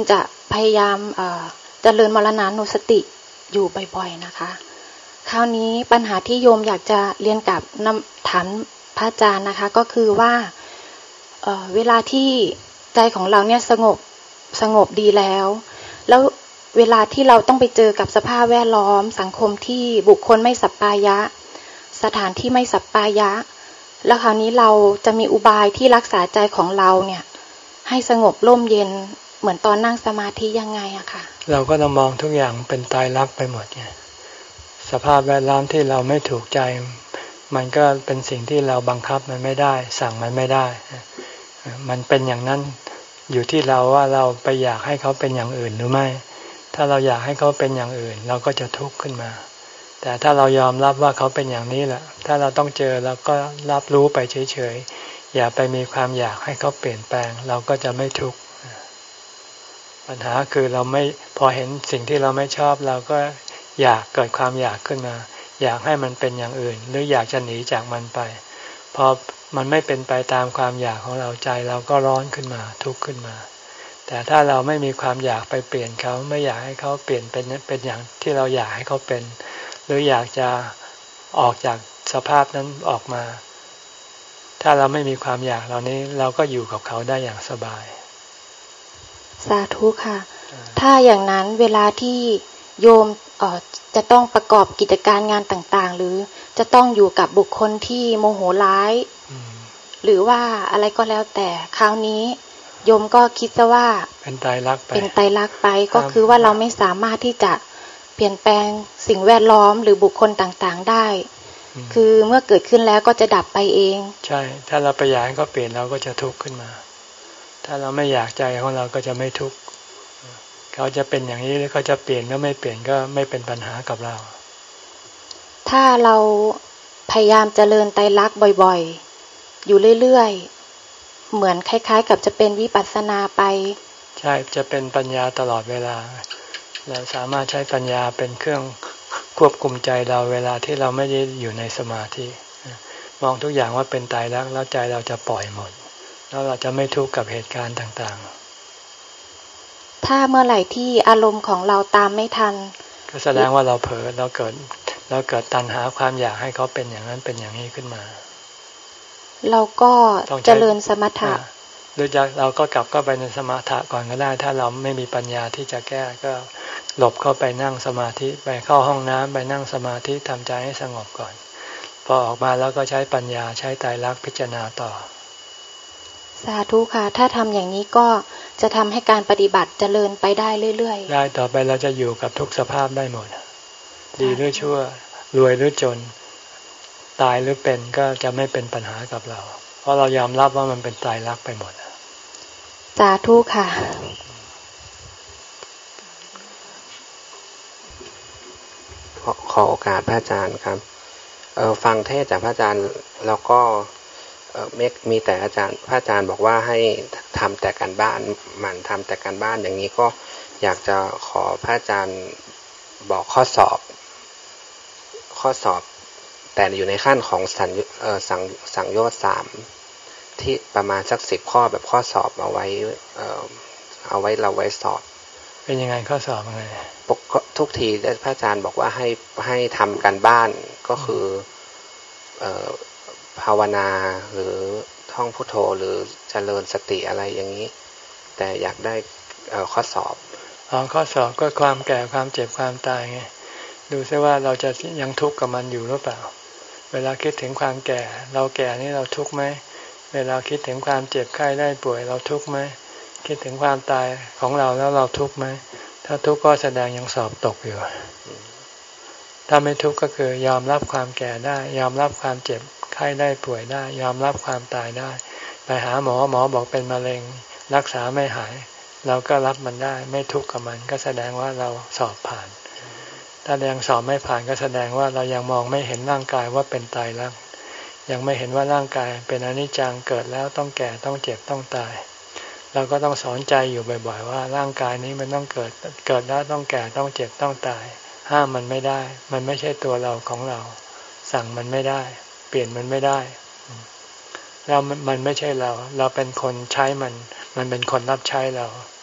พยายามเจริญมรณานุสติอยู่บ่อยๆนะคะคราวนี้ปัญหาที่โยมอยากจะเรียนกับถามพระอาจารย์นะคะก็คือว่า เอ่อ เวลาที่ใจของเราเนี่ยสงบสงบดีแล้วแล้วเวลาที่เราต้องไปเจอกับสภาพแวดล้อมสังคมที่บุคคลไม่สัปปายะสถานที่ไม่สัปปายะแล้วคราวนี้เราจะมีอุบายที่รักษาใจของเราเนี่ยให้สงบร่มเย็นเหมือนตอนนั่งสมาธิยังไงอะค่ะเราก็ต้องมองทุกอย่างเป็นตายรักไปหมดไงสภาพแวดล้อมที่เราไม่ถูกใจมันก็เป็นสิ่งที่เราบังคับมันไม่ได้สั่งมันไม่ได้มันเป็นอย่างนั้นอยู่ที่เราว่าเราไปอยากให้เขาเป็นอย่างอื่นหรือไม่ถ้าเราอยากให้เขาเป็นอย่างอื่นเราก็จะทุกข์ขึ้นมาแต่ถ้าเรายอมรับว่าเขาเป็นอย่างนี้แหละถ้าเราต้องเจอเราก็รับรู้ไปเฉยๆอย่าไปมีความอยากให้เขาเปลี่ยนแปลงเราก็จะไม่ทุกข์ปัญหาคือเราไม่พอเห็นสิ่งที่เราไม่ชอบเราก็อยากเกิดความอยากขึ้นมาอยากให้มันเป็นอย่างอื่นหรืออยากจะหนีจากมันไปพอมันไม่เป็นไปตามความอยากของเราใจเราก็ร้อนขึ้นมาทุกข์ขึ้นมาแต่ถ้าเราไม่มีความอยากไปเปลี่ยนเขาไม่อยากให้เขาเปลี่ยนเป็นเป็นอย่างที่เราอยากให้เขาเป็นหรืออยากจะออกจากสภาพนั้นออกมาถ้าเราไม่มีความอยากเหล่านี้เราก็อยู่กับเขาได้อย่างสบายสาธุค่ะถ้าอย่างนั้นเวลาที่โยมเอ่อจะต้องประกอบกิจการงานต่างๆหรือจะต้องอยู่กับบุคคลที่โมโหร้ายหรือว่าอะไรก็แล้วแต่คราวนี้โยมก็คิดซะว่าเป็นไตรลักษณ์ไปเป็นไตรลักษณ์ไปก็คือว่าเราไม่สามารถที่จะเปลี่ยนแปลงสิ่งแวดล้อมหรือบุคคลต่างๆได้คือเมื่อเกิดขึ้นแล้วก็จะดับไปเองใช่ถ้าเราไปอยากให้เขาเปลี่ยนเราก็จะทุกข์ขึ้นมาถ้าเราไม่อยากใจของเราก็จะไม่ทุกข์เขาจะเป็นอย่างนี้หรือเขาจะเปลี่ยนก็ไม่เปลี่ยนก็ไม่เป็นปัญหากับเราถ้าเราพยายามเจริญไตรลักษณ์บ่อยๆอยู่เรื่อยๆเหมือนคล้ายๆกับจะเป็นวิปัสสนาไปใช่จะเป็นปัญญาตลอดเวลาเราสามารถใช้ปัญญาเป็นเครื่องควบคุมใจเราเวลาที่เราไม่ได้อยู่ในสมาธิมองทุกอย่างว่าเป็นไตรลักษณ์แล้วใจเราจะปล่อยหมดแล้วเราจะไม่ทุกข์กับเหตุการณ์ต่างๆถ้าเมื่อไหร่ที่อารมณ์ของเราตามไม่ทันก็แสดงว่าเราเผลอเราเกิดเราเกิดตัณหาความอยากให้เขาเป็นอย่างนั้นเป็นอย่างนี้ขึ้นมาเราก็เจริญสมถะหรือจะเราก็กลับเข้าไปในสมถะก่อนก็ได้ถ้าเราไม่มีปัญญาที่จะแก้ก็หลบเข้าไปนั่งสมาธิไปเข้าห้องน้ำไปนั่งสมาธิทำใจให้สงบก่อนพอออกมาแล้วก็ใช้ปัญญาใช้ไตรลักษณ์พิจารณาต่อสาธุค่ะถ้าทำอย่างนี้ก็จะทำให้การปฏิบัติเจริญไปได้เรื่อยๆได้ต่อไปเราจะอยู่กับทุกสภาพได้หมดดีหรือชั่วรวยหรือจนตายหรือเป็นก็จะไม่เป็นปัญหากับเราเพราะเรายอมรับว่ามันเป็นไตรลักษณ์ไปหมดสาธุค่ะขอโอกาสพระอาจารย์ครับเออฟังเทศจากพระอาจารย์แล้วก็เออมีแต่อาจารย์พระอาจารย์บอกว่าให้ทำแต่การบ้านหมั่นทำแต่การบ้านอย่างนี้ก็อยากจะขอพระอาจารย์บอกข้อสอบข้อสอบแต่อยู่ในขั้นของสังเออสังสังโยชน์สามที่ประมาณสักสิบข้อแบบข้อสอบเอาไว้เออเอาไว้เราไว้สอบเป็นยังไงข้อสอบยังไงทุกทีพระอาจารย์บอกว่าให้ให้ทำการบ้านก็คือเอ่อภาวนาหรือท่องพุทโธหรือเจริญสติอะไรอย่างนี้แต่อยากได้เอ่อข้อสอบอ๋อข้อสอบก็ความแก่ความเจ็บความตายไงดูซิว่าเราจะยังทุกข์กับมันอยู่หรือเปล่าเวลาคิดถึงความแก่เราแก่นี่เราทุกข์ไหมเวลาคิดถึงความเจ็บไข้ได้ป่วยเราทุกข์ไหมคิดถึงความตายของเราแล้วเราทุกข์ไหมถ้าทุกข์ก็แสดงยังสอบตกอยู่ถ้าไม่ทุกข์ก็คือยอมรับความแก่ได้ยอมรับความเจ็บไข้ได้ป่วยได้ยอมรับความตายได้ไปหาหมอหมอบอกเป็นมะเร็งรักษาไม่หายเราก็รับมันได้ไม่ทุกข์กับมันก็แสดงว่าเราสอบผ่านถ้ายังสอบไม่ผ่านก็แสดงว่าเรายังมองไม่เห็นร่างกายว่าเป็นตายรักยังไม่เห็นว่าร่างกายเป็นอนิจจังเกิดแล้วต้องแก่ต้องเจ็บต้องตายเราก็ต้องสอนใจอยู่บ่อยๆว่าร่างกายนี้มันต้องเกิดเกิดแล้วต้องแก่ต้องเจ็บต้องตายห้ามมันไม่ได้มันไม่ใช่ตัวเราของเราสั่งมันไม่ได้เปลี่ยนมันไม่ได้เรามันไม่ใช่เราเราเป็นคนใช้มันมันเป็นคนรับใช้เรา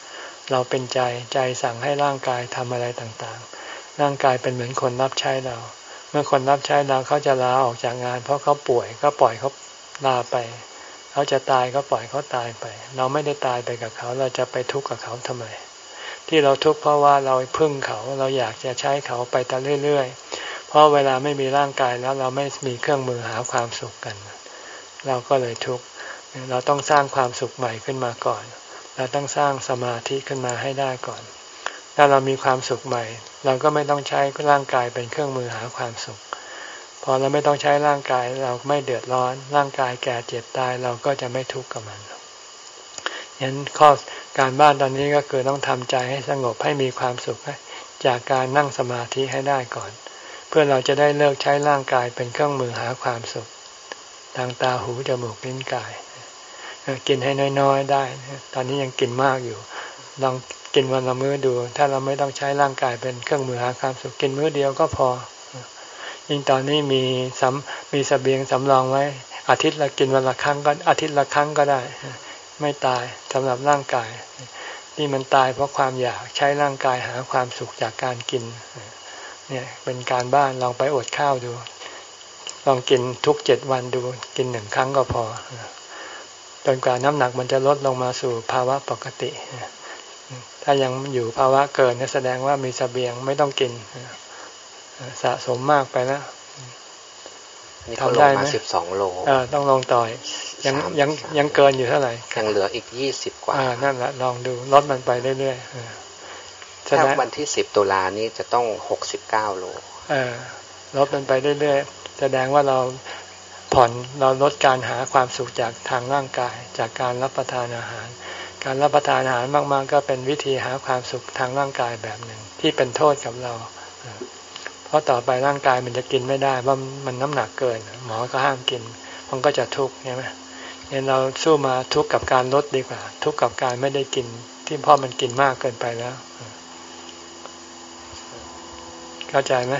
เราเป็นใจใจสั่งให้ร่างกายทำอะไรต่างๆร่างกายเป็นเหมือนคนรับใช้เราเมื่อคนรับใช้เราเขาจะลาออกจากงานเพราะเขาป่วยก็ปล่อยเขาลาไปเขาจะตายก็ปล่อยเขาตายไปเราไม่ได้ตายไปกับเขาเราจะไปทุกข์กับเขาทำไมที่เราทุกข์เพราะว่าเราพึ่งเขาเราอยากจะใช้เขาไปแต่เรื่อยๆเพราะเวลาไม่มีร่างกายแล้วเราไม่มีเครื่องมือหาความสุขกันเราก็เลยทุกข์เราต้องสร้างความสุขใหม่ขึ้นมาก่อนเราต้องสร้างสมาธิขึ้นมาให้ได้ก่อนถ้าเรามีความสุขใหม่เราก็ไม่ต้องใช้ร่างกายเป็นเครื่องมือหาความสุขพอเราไม่ต้องใช้ร่างกายเราไม่เดือดร้อนร่างกายแก่เจ็บตายเราก็จะไม่ทุกข์กับมันฉะนั้นข้อการบ้านตอนนี้ก็คือต้องทำใจให้สงบให้มีความสุขจากการนั่งสมาธิให้ได้ก่อนเพื่อเราจะได้เลิกใช้ร่างกายเป็นเครื่องมือหาความสุขทางตาหูจมูกลิ้นกายกินให้น้อยๆได้ตอนนี้ยังกินมากอยู่ลองกินวันละมื้อดูถ้าเราไม่ต้องใช้ร่างกายเป็นเครื่องมือหาความสุขกินมื้อเดียวก็พอยิ่งตอนนี้มีสำมีเสบียงสำรองไว้อาทิตย์ละกินวันละครั้งก็อาทิตย์ละครั้งก็ได้ไม่ตายสำหรับร่างกายนี่มันตายเพราะความอยากใช้ร่างกายหาความสุขจากการกินเนี่ยเป็นการบ้านลองไปอดข้าวดูลองกินทุกเจ็ดวันดูกินหนึ่งครั้งก็พอจนกว่าน้ำหนักมันจะลดลงมาสู่ภาวะปกติถ้ายังอยู่ภาวะเกินนั่นแสดงว่ามีเสบียงไม่ต้องกินสะสมมากไปแล้วทำได้ไหมสิบสองโลต้องลงต่อยยังยังยังเกินอยู่เท่าไหร่ยังเหลืออีกยี่สิบกว่านั่นแหละลองดูลดมันไปเรื่อยๆถ้าวันที่สิบตุลานี้จะต้องหกสิบเก้าโลลดมันไปเรื่อยๆแสดงว่าเราผ่อนเราลดการหาความสุขจากทางร่างกายจากการรับประทานอาหารการรับประทานอาหารมากๆก็เป็นวิธีหาความสุขทางร่างกายแบบหนึ่งที่เป็นโทษกับเราเพราะต่อไปร่างกายมันจะกินไม่ได้ว่ามันน้ำหนักเกินหมอก็ห้ามกินมันก็จะทุกข์ใช่ไหมงั้นเราสู้มาทุกข์กับการลดดีกว่าทุกข์กับการไม่ได้กินที่พ่อมันกินมากเกินไปแล้วเข้าใจไหม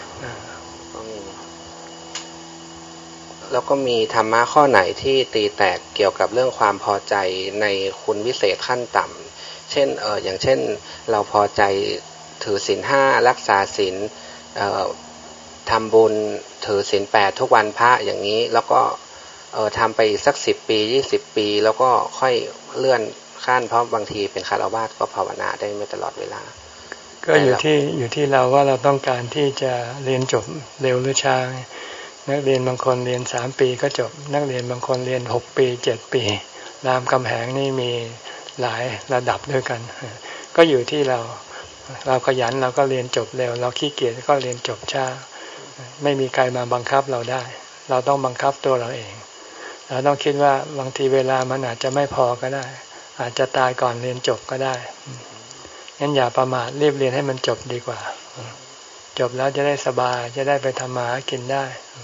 แล้วก็มีธรรมะข้อไหนที่ตีแตกเกี่ยวกับเรื่องความพอใจในคุณวิเศษขั้นต่ำเช่นเอออย่างเช่นเราพอใจถือศีลห้ารักษาศีลเอ่อทำบุญถือศีลแปดทุกวันพระอย่างนี้แล้วก็เออทำไปสักสิบปียี่สิบปีแล้วก็ค่อยเลื่อนขั้นเพราะบางทีเป็นคฤหัสถ์ก็ภาวนาได้ไม่ตลอดเวลาก็อยู่ที่อยู่ที่เราว่าเราต้องการที่จะเรียนจบเร็วหรือช้านักเรียนบางคนเรียนสามปีก็จบนักเรียนบางคนเรียนหกปีเจ็ดปีรามคำแหงนี่มีหลายระดับด้วยกันก็อยู่ที่เราเราขยันเราก็เรียนจบเร็วเราขี้เกียจก็เรียนจบช้าไม่มีใครมาบังคับเราได้เราต้องบังคับตัวเราเองเราต้องคิดว่าบางทีเวลามันอาจจะไม่พอก็ได้อาจจะตายก่อนเรียนจบก็ได้งั้นอย่าประมาทรีบเรียนให้มันจบดีกว่าจบแล้วจะได้สบายจะได้ไปทำมาหากินได้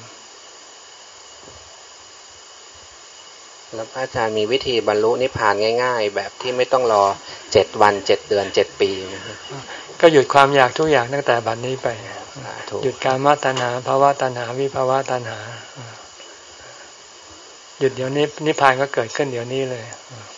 แล้วอาจารย์มีวิธีบรรลุนิพพานง่ายๆแบบที่ไม่ต้องรอเจ็ดวันเจ็ดเดือนเจ็ดปีก็หยุดความอยากทุกอย่างตั้งแต่บัดนี้ไปหยุดการมาตัณหาภาวะตัณหาวิภาวะตัณหาหยุดเดี๋ยวนี้นิพพานก็เกิดขึ้นเดี๋ยวนี้เลย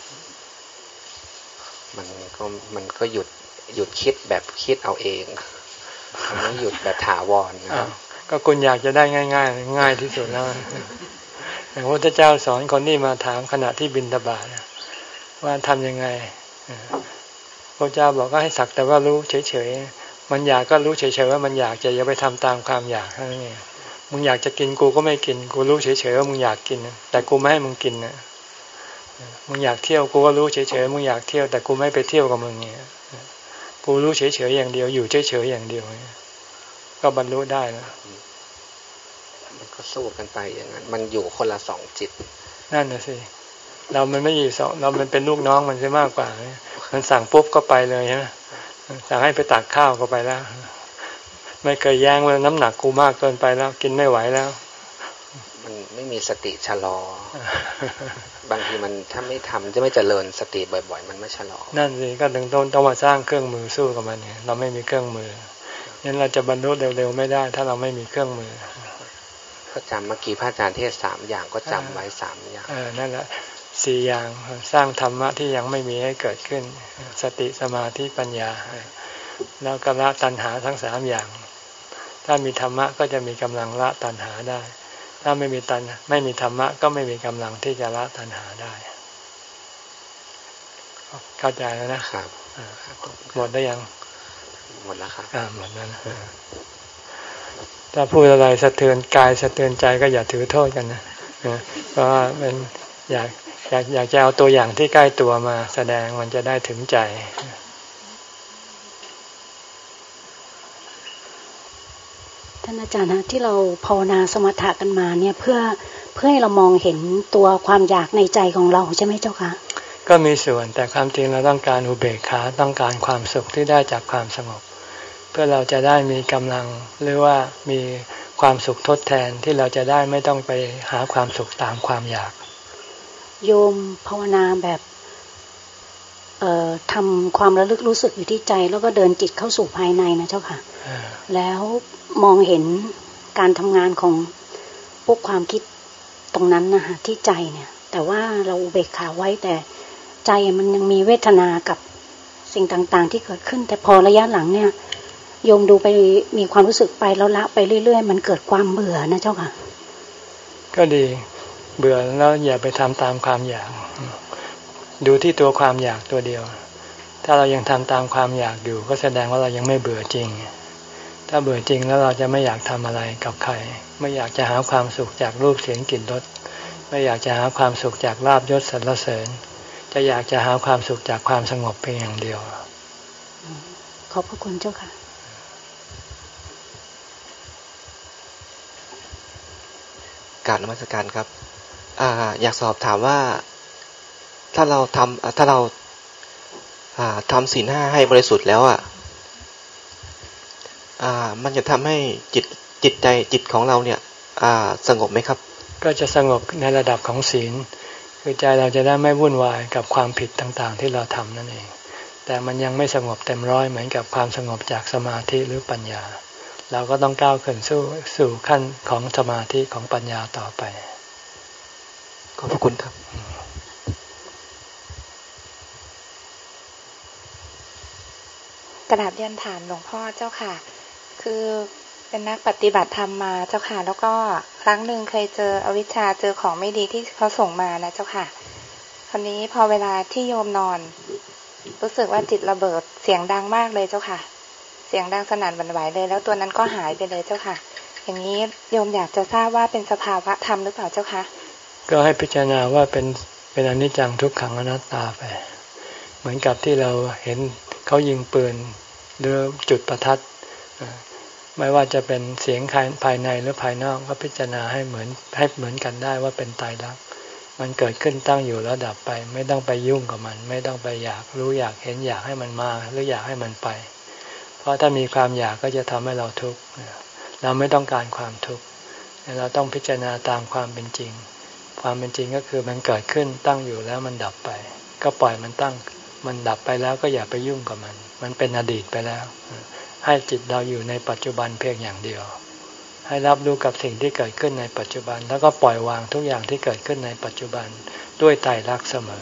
มันก็มันก็หยุดหยุดคิดแบบคิดเอาเองมันไม่หยุดแบบถาวรนะก็คุณอยากจะได้ง่ายๆง่ายที่สุดแล้วอย่างพระพุทธเจ้าสอนคนที่มาถามขณะที่บิณฑบาตว่าทำยังไงพระเจ้าบอกก็ให้สักแต่ว่ารู้เฉยๆมันอยากก็รู้เฉยๆว่ามันอยากจะอย่าไปทำตามความอยากเท่านั้นเองมึงอยากจะกินกูก็ไม่กินกูรู้เฉยๆว่ามึงอยากกินแต่กูไม่ให้มึงกินนะมึงอยากเที่ยวกูก็รู้เฉยๆมึงอยากเที่ยวแต่กูไม่ไปเที่ยวกับมึงเนี่ยกูรู้เฉยๆอย่างเดียวอยู่เฉยๆอย่างเดียวก็บรรลุได้แล้วมันก็สู้กันไปอย่างนั้นมันอยู่คนละสองจิตนั่นน่ะสิเรามันไม่อยู่สองเรามันเป็นลูกน้องมันใช่มากกว่ามันสั่งปุ๊บก็ไปเลยใช่ไหมสั่งให้ไปตักข้าวก็ไปแล้วไม่เคยแย้งว่าน้ำหนักกูมากเกินไปแล้วกินไม่ไหวแล้วมันไม่มีสติชะลอบางทีมันถ้าไม่ทำจะไม่เจริญสติบ่อยๆมันไม่ชะลอนั่นสิก็ถึงต้องต้องมาสร้างเครื่องมือสู้กับมันเนี่ยเราไม่มีเครื่องมืองั้นเราจะบรรลุเร็วๆไม่ได้ถ้าเราไม่มีเครื่องมือก็จำเมื่อกี้พระอาจารย์เทศสามอย่างก็จำไว้สามอย่างเออนั่นแหละสี่อย่างสร้างธรรมะที่ยังไม่มีให้เกิดขึ้นสติสมาธิปัญญาแล้วก็ละตัณหาทั้งสามอย่างถ้ามีธรรมะก็จะมีกำลังละตัณหาได้ถ้าไม่มีตัณไม่มีธรรมะก็ไม่มีกำลังที่จะละตัณหาได้เข้าใจแล้วนะครับหมดได้ยังหมดแล้วครับอ่าหมดแล้วนะถ้าพูดอะไรสะเทือนกายสะเทือนใจก็อย่าถือโทษกันนะเพราะว่ามันอยากอยากอยากจะเอาตัวอย่างที่ใกล้ตัวมาแสดงมันจะได้ถึงใจท่านอาจารย์นะที่เราภาวนาสมถะกันมาเนี่ยเพื่อเพื่อให้เรามองเห็นตัวความอยากในใจของเราใช่ไหมเจ้าคะก็มีส่วนแต่ความจริงเราต้องการอุเบกขาต้องการความสุขที่ได้จากความสงบเพื่อเราจะได้มีกำลังหรือว่ามีความสุขทดแทนที่เราจะได้ไม่ต้องไปหาความสุขตามความอยากโยมภาวนาแบบเอ่อทำความระลึกรู้สึกอยู่ที่ใจแล้วก็เดินจิตเข้าสู่ภายในนะเจ้าค่ะแล้วมองเห็นการทำงานของพวกความคิดตรงนั้นนะคะที่ใจเนี่ยแต่ว่าเราอุเบกขาไว้แต่ใจมันยังมีเวทนากับสิ่งต่างๆที่เกิดขึ้นแต่พอระยะหลังเนี่ยโยมดูไปมีความรู้สึกไปแล้วละไปเรื่อยๆมันเกิดความเบื่อนะเจ้าค่ะก็ดีเบื่อแล้วอย่าไปทำตามความอยากดูที่ตัวความอยากตัวเดียวถ้าเรายังทำตามความอยากอยู่ก็แสดงว่าเรายังไม่เบื่อจริงถ้าเบื่อจริงแล้วเราจะไม่อยากทำอะไรกับใครไม่อยากจะหาความสุขจากรูปเสียงกลิ่นรสไม่อยากจะหาความสุขจากลาภยศสรรเสริญจะอยากจะหาความสุขจากความสงบเพียงอย่างเดียวขอบพระคุณเจ้าค่ะกราบนมัสการครับอ่าอยากสอบถามว่าถ้าเราทำถ้าเราอ่าทำศีลห้าให้บริสุทธิ์แล้วอ่ะอ่ามันจะทำให้จิตจิตใจจิตของเราเนี่ยอ่าสงบไหมครับก็จะสงบในระดับของศีลคือใจเราจะได้ไม่วุ่นวายกับความผิดต่างๆที่เราทำนั่นเองแต่มันยังไม่สงบเต็มร้อยเหมือนกับความสงบจากสมาธิหรือปัญญาเราก็ต้องก้าวขึ้นสู่สู่ขั้นของสมาธิของปัญญาต่อไปขอบพระคุณครับกราบเรียนถามหลวงพ่อเจ้าค่ะคือเป็นนักปฏิบัติธรรมมาเจ้าค่ะแล้วก็ครั้งหนึ่งเคยเจออวิชชาเจอของไม่ดีที่เขาส่งมานะเจ้าค่ะคราวนี้พอเวลาที่โยมนอนรู้สึกว่าจิตระเบิดเสียงดังมากเลยเจ้าค่ะเสียงดังสนั่นหวั่นไหวเลยแล้วตัวนั้นก็หายไปเลยเจ้าค่ะอย่างนี้โยมอยากจะทราบว่าเป็นสภาวะธรรมหรือเปล่าเจ้าคะก็ให้พิจารณาว่าเป็นเป็นอนิจจังทุกขังอนัตตาไปเหมือนกับที่เราเห็นเขายิงปืนหรือจุดประทัดไม่ว่าจะเป็นเสียงภายในหรือภายนอกก็พิจารณาให้เหมือนให้เหมือนกันได้ว่าเป็นไตรลักษณ์มันเกิดขึ้นตั้งอยู่แล้วดับไปไม่ต้องไปยุ่งกับมันไม่ต้องไปอยากรู้อยากเห็นอยากให้มันมาหรืออยากให้มันไปเพราะถ้ามีความอยากก็จะทำให้เราทุกข์เราไม่ต้องการความทุกข์เราต้องพิจารณาตามความเป็นจริงความเป็นจริงก็คือมันเกิดขึ้นตั้งอยู่แล้วมันดับไปก็ปล่อยมันตั้งมันดับไปแล้วก็อย่าไปยุ่งกับมันมันเป็นอดีตไปแล้วให้จิตเราอยู่ในปัจจุบันเพียงอย่างเดียวให้รับรู้กับสิ่งที่เกิดขึ้นในปัจจุบันแล้วก็ปล่อยวางทุกอย่างที่เกิดขึ้นในปัจจุบันด้วยไตรลักษณ์เสมอ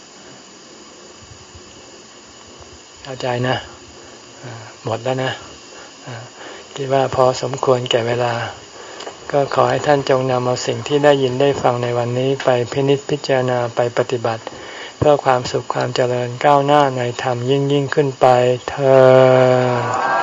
เข้าใจนะหมดแล้วนะคิดว่าพอสมควรแก่เวลาก็ขอให้ท่านจงนำเอาสิ่งที่ได้ยินได้ฟังในวันนี้ไปพินิจพิจารณาไปปฏิบัติเพื่อความสุขความเจริญก้าวหน้าในธรรมยิ่งยิ่งขึ้นไปเถิด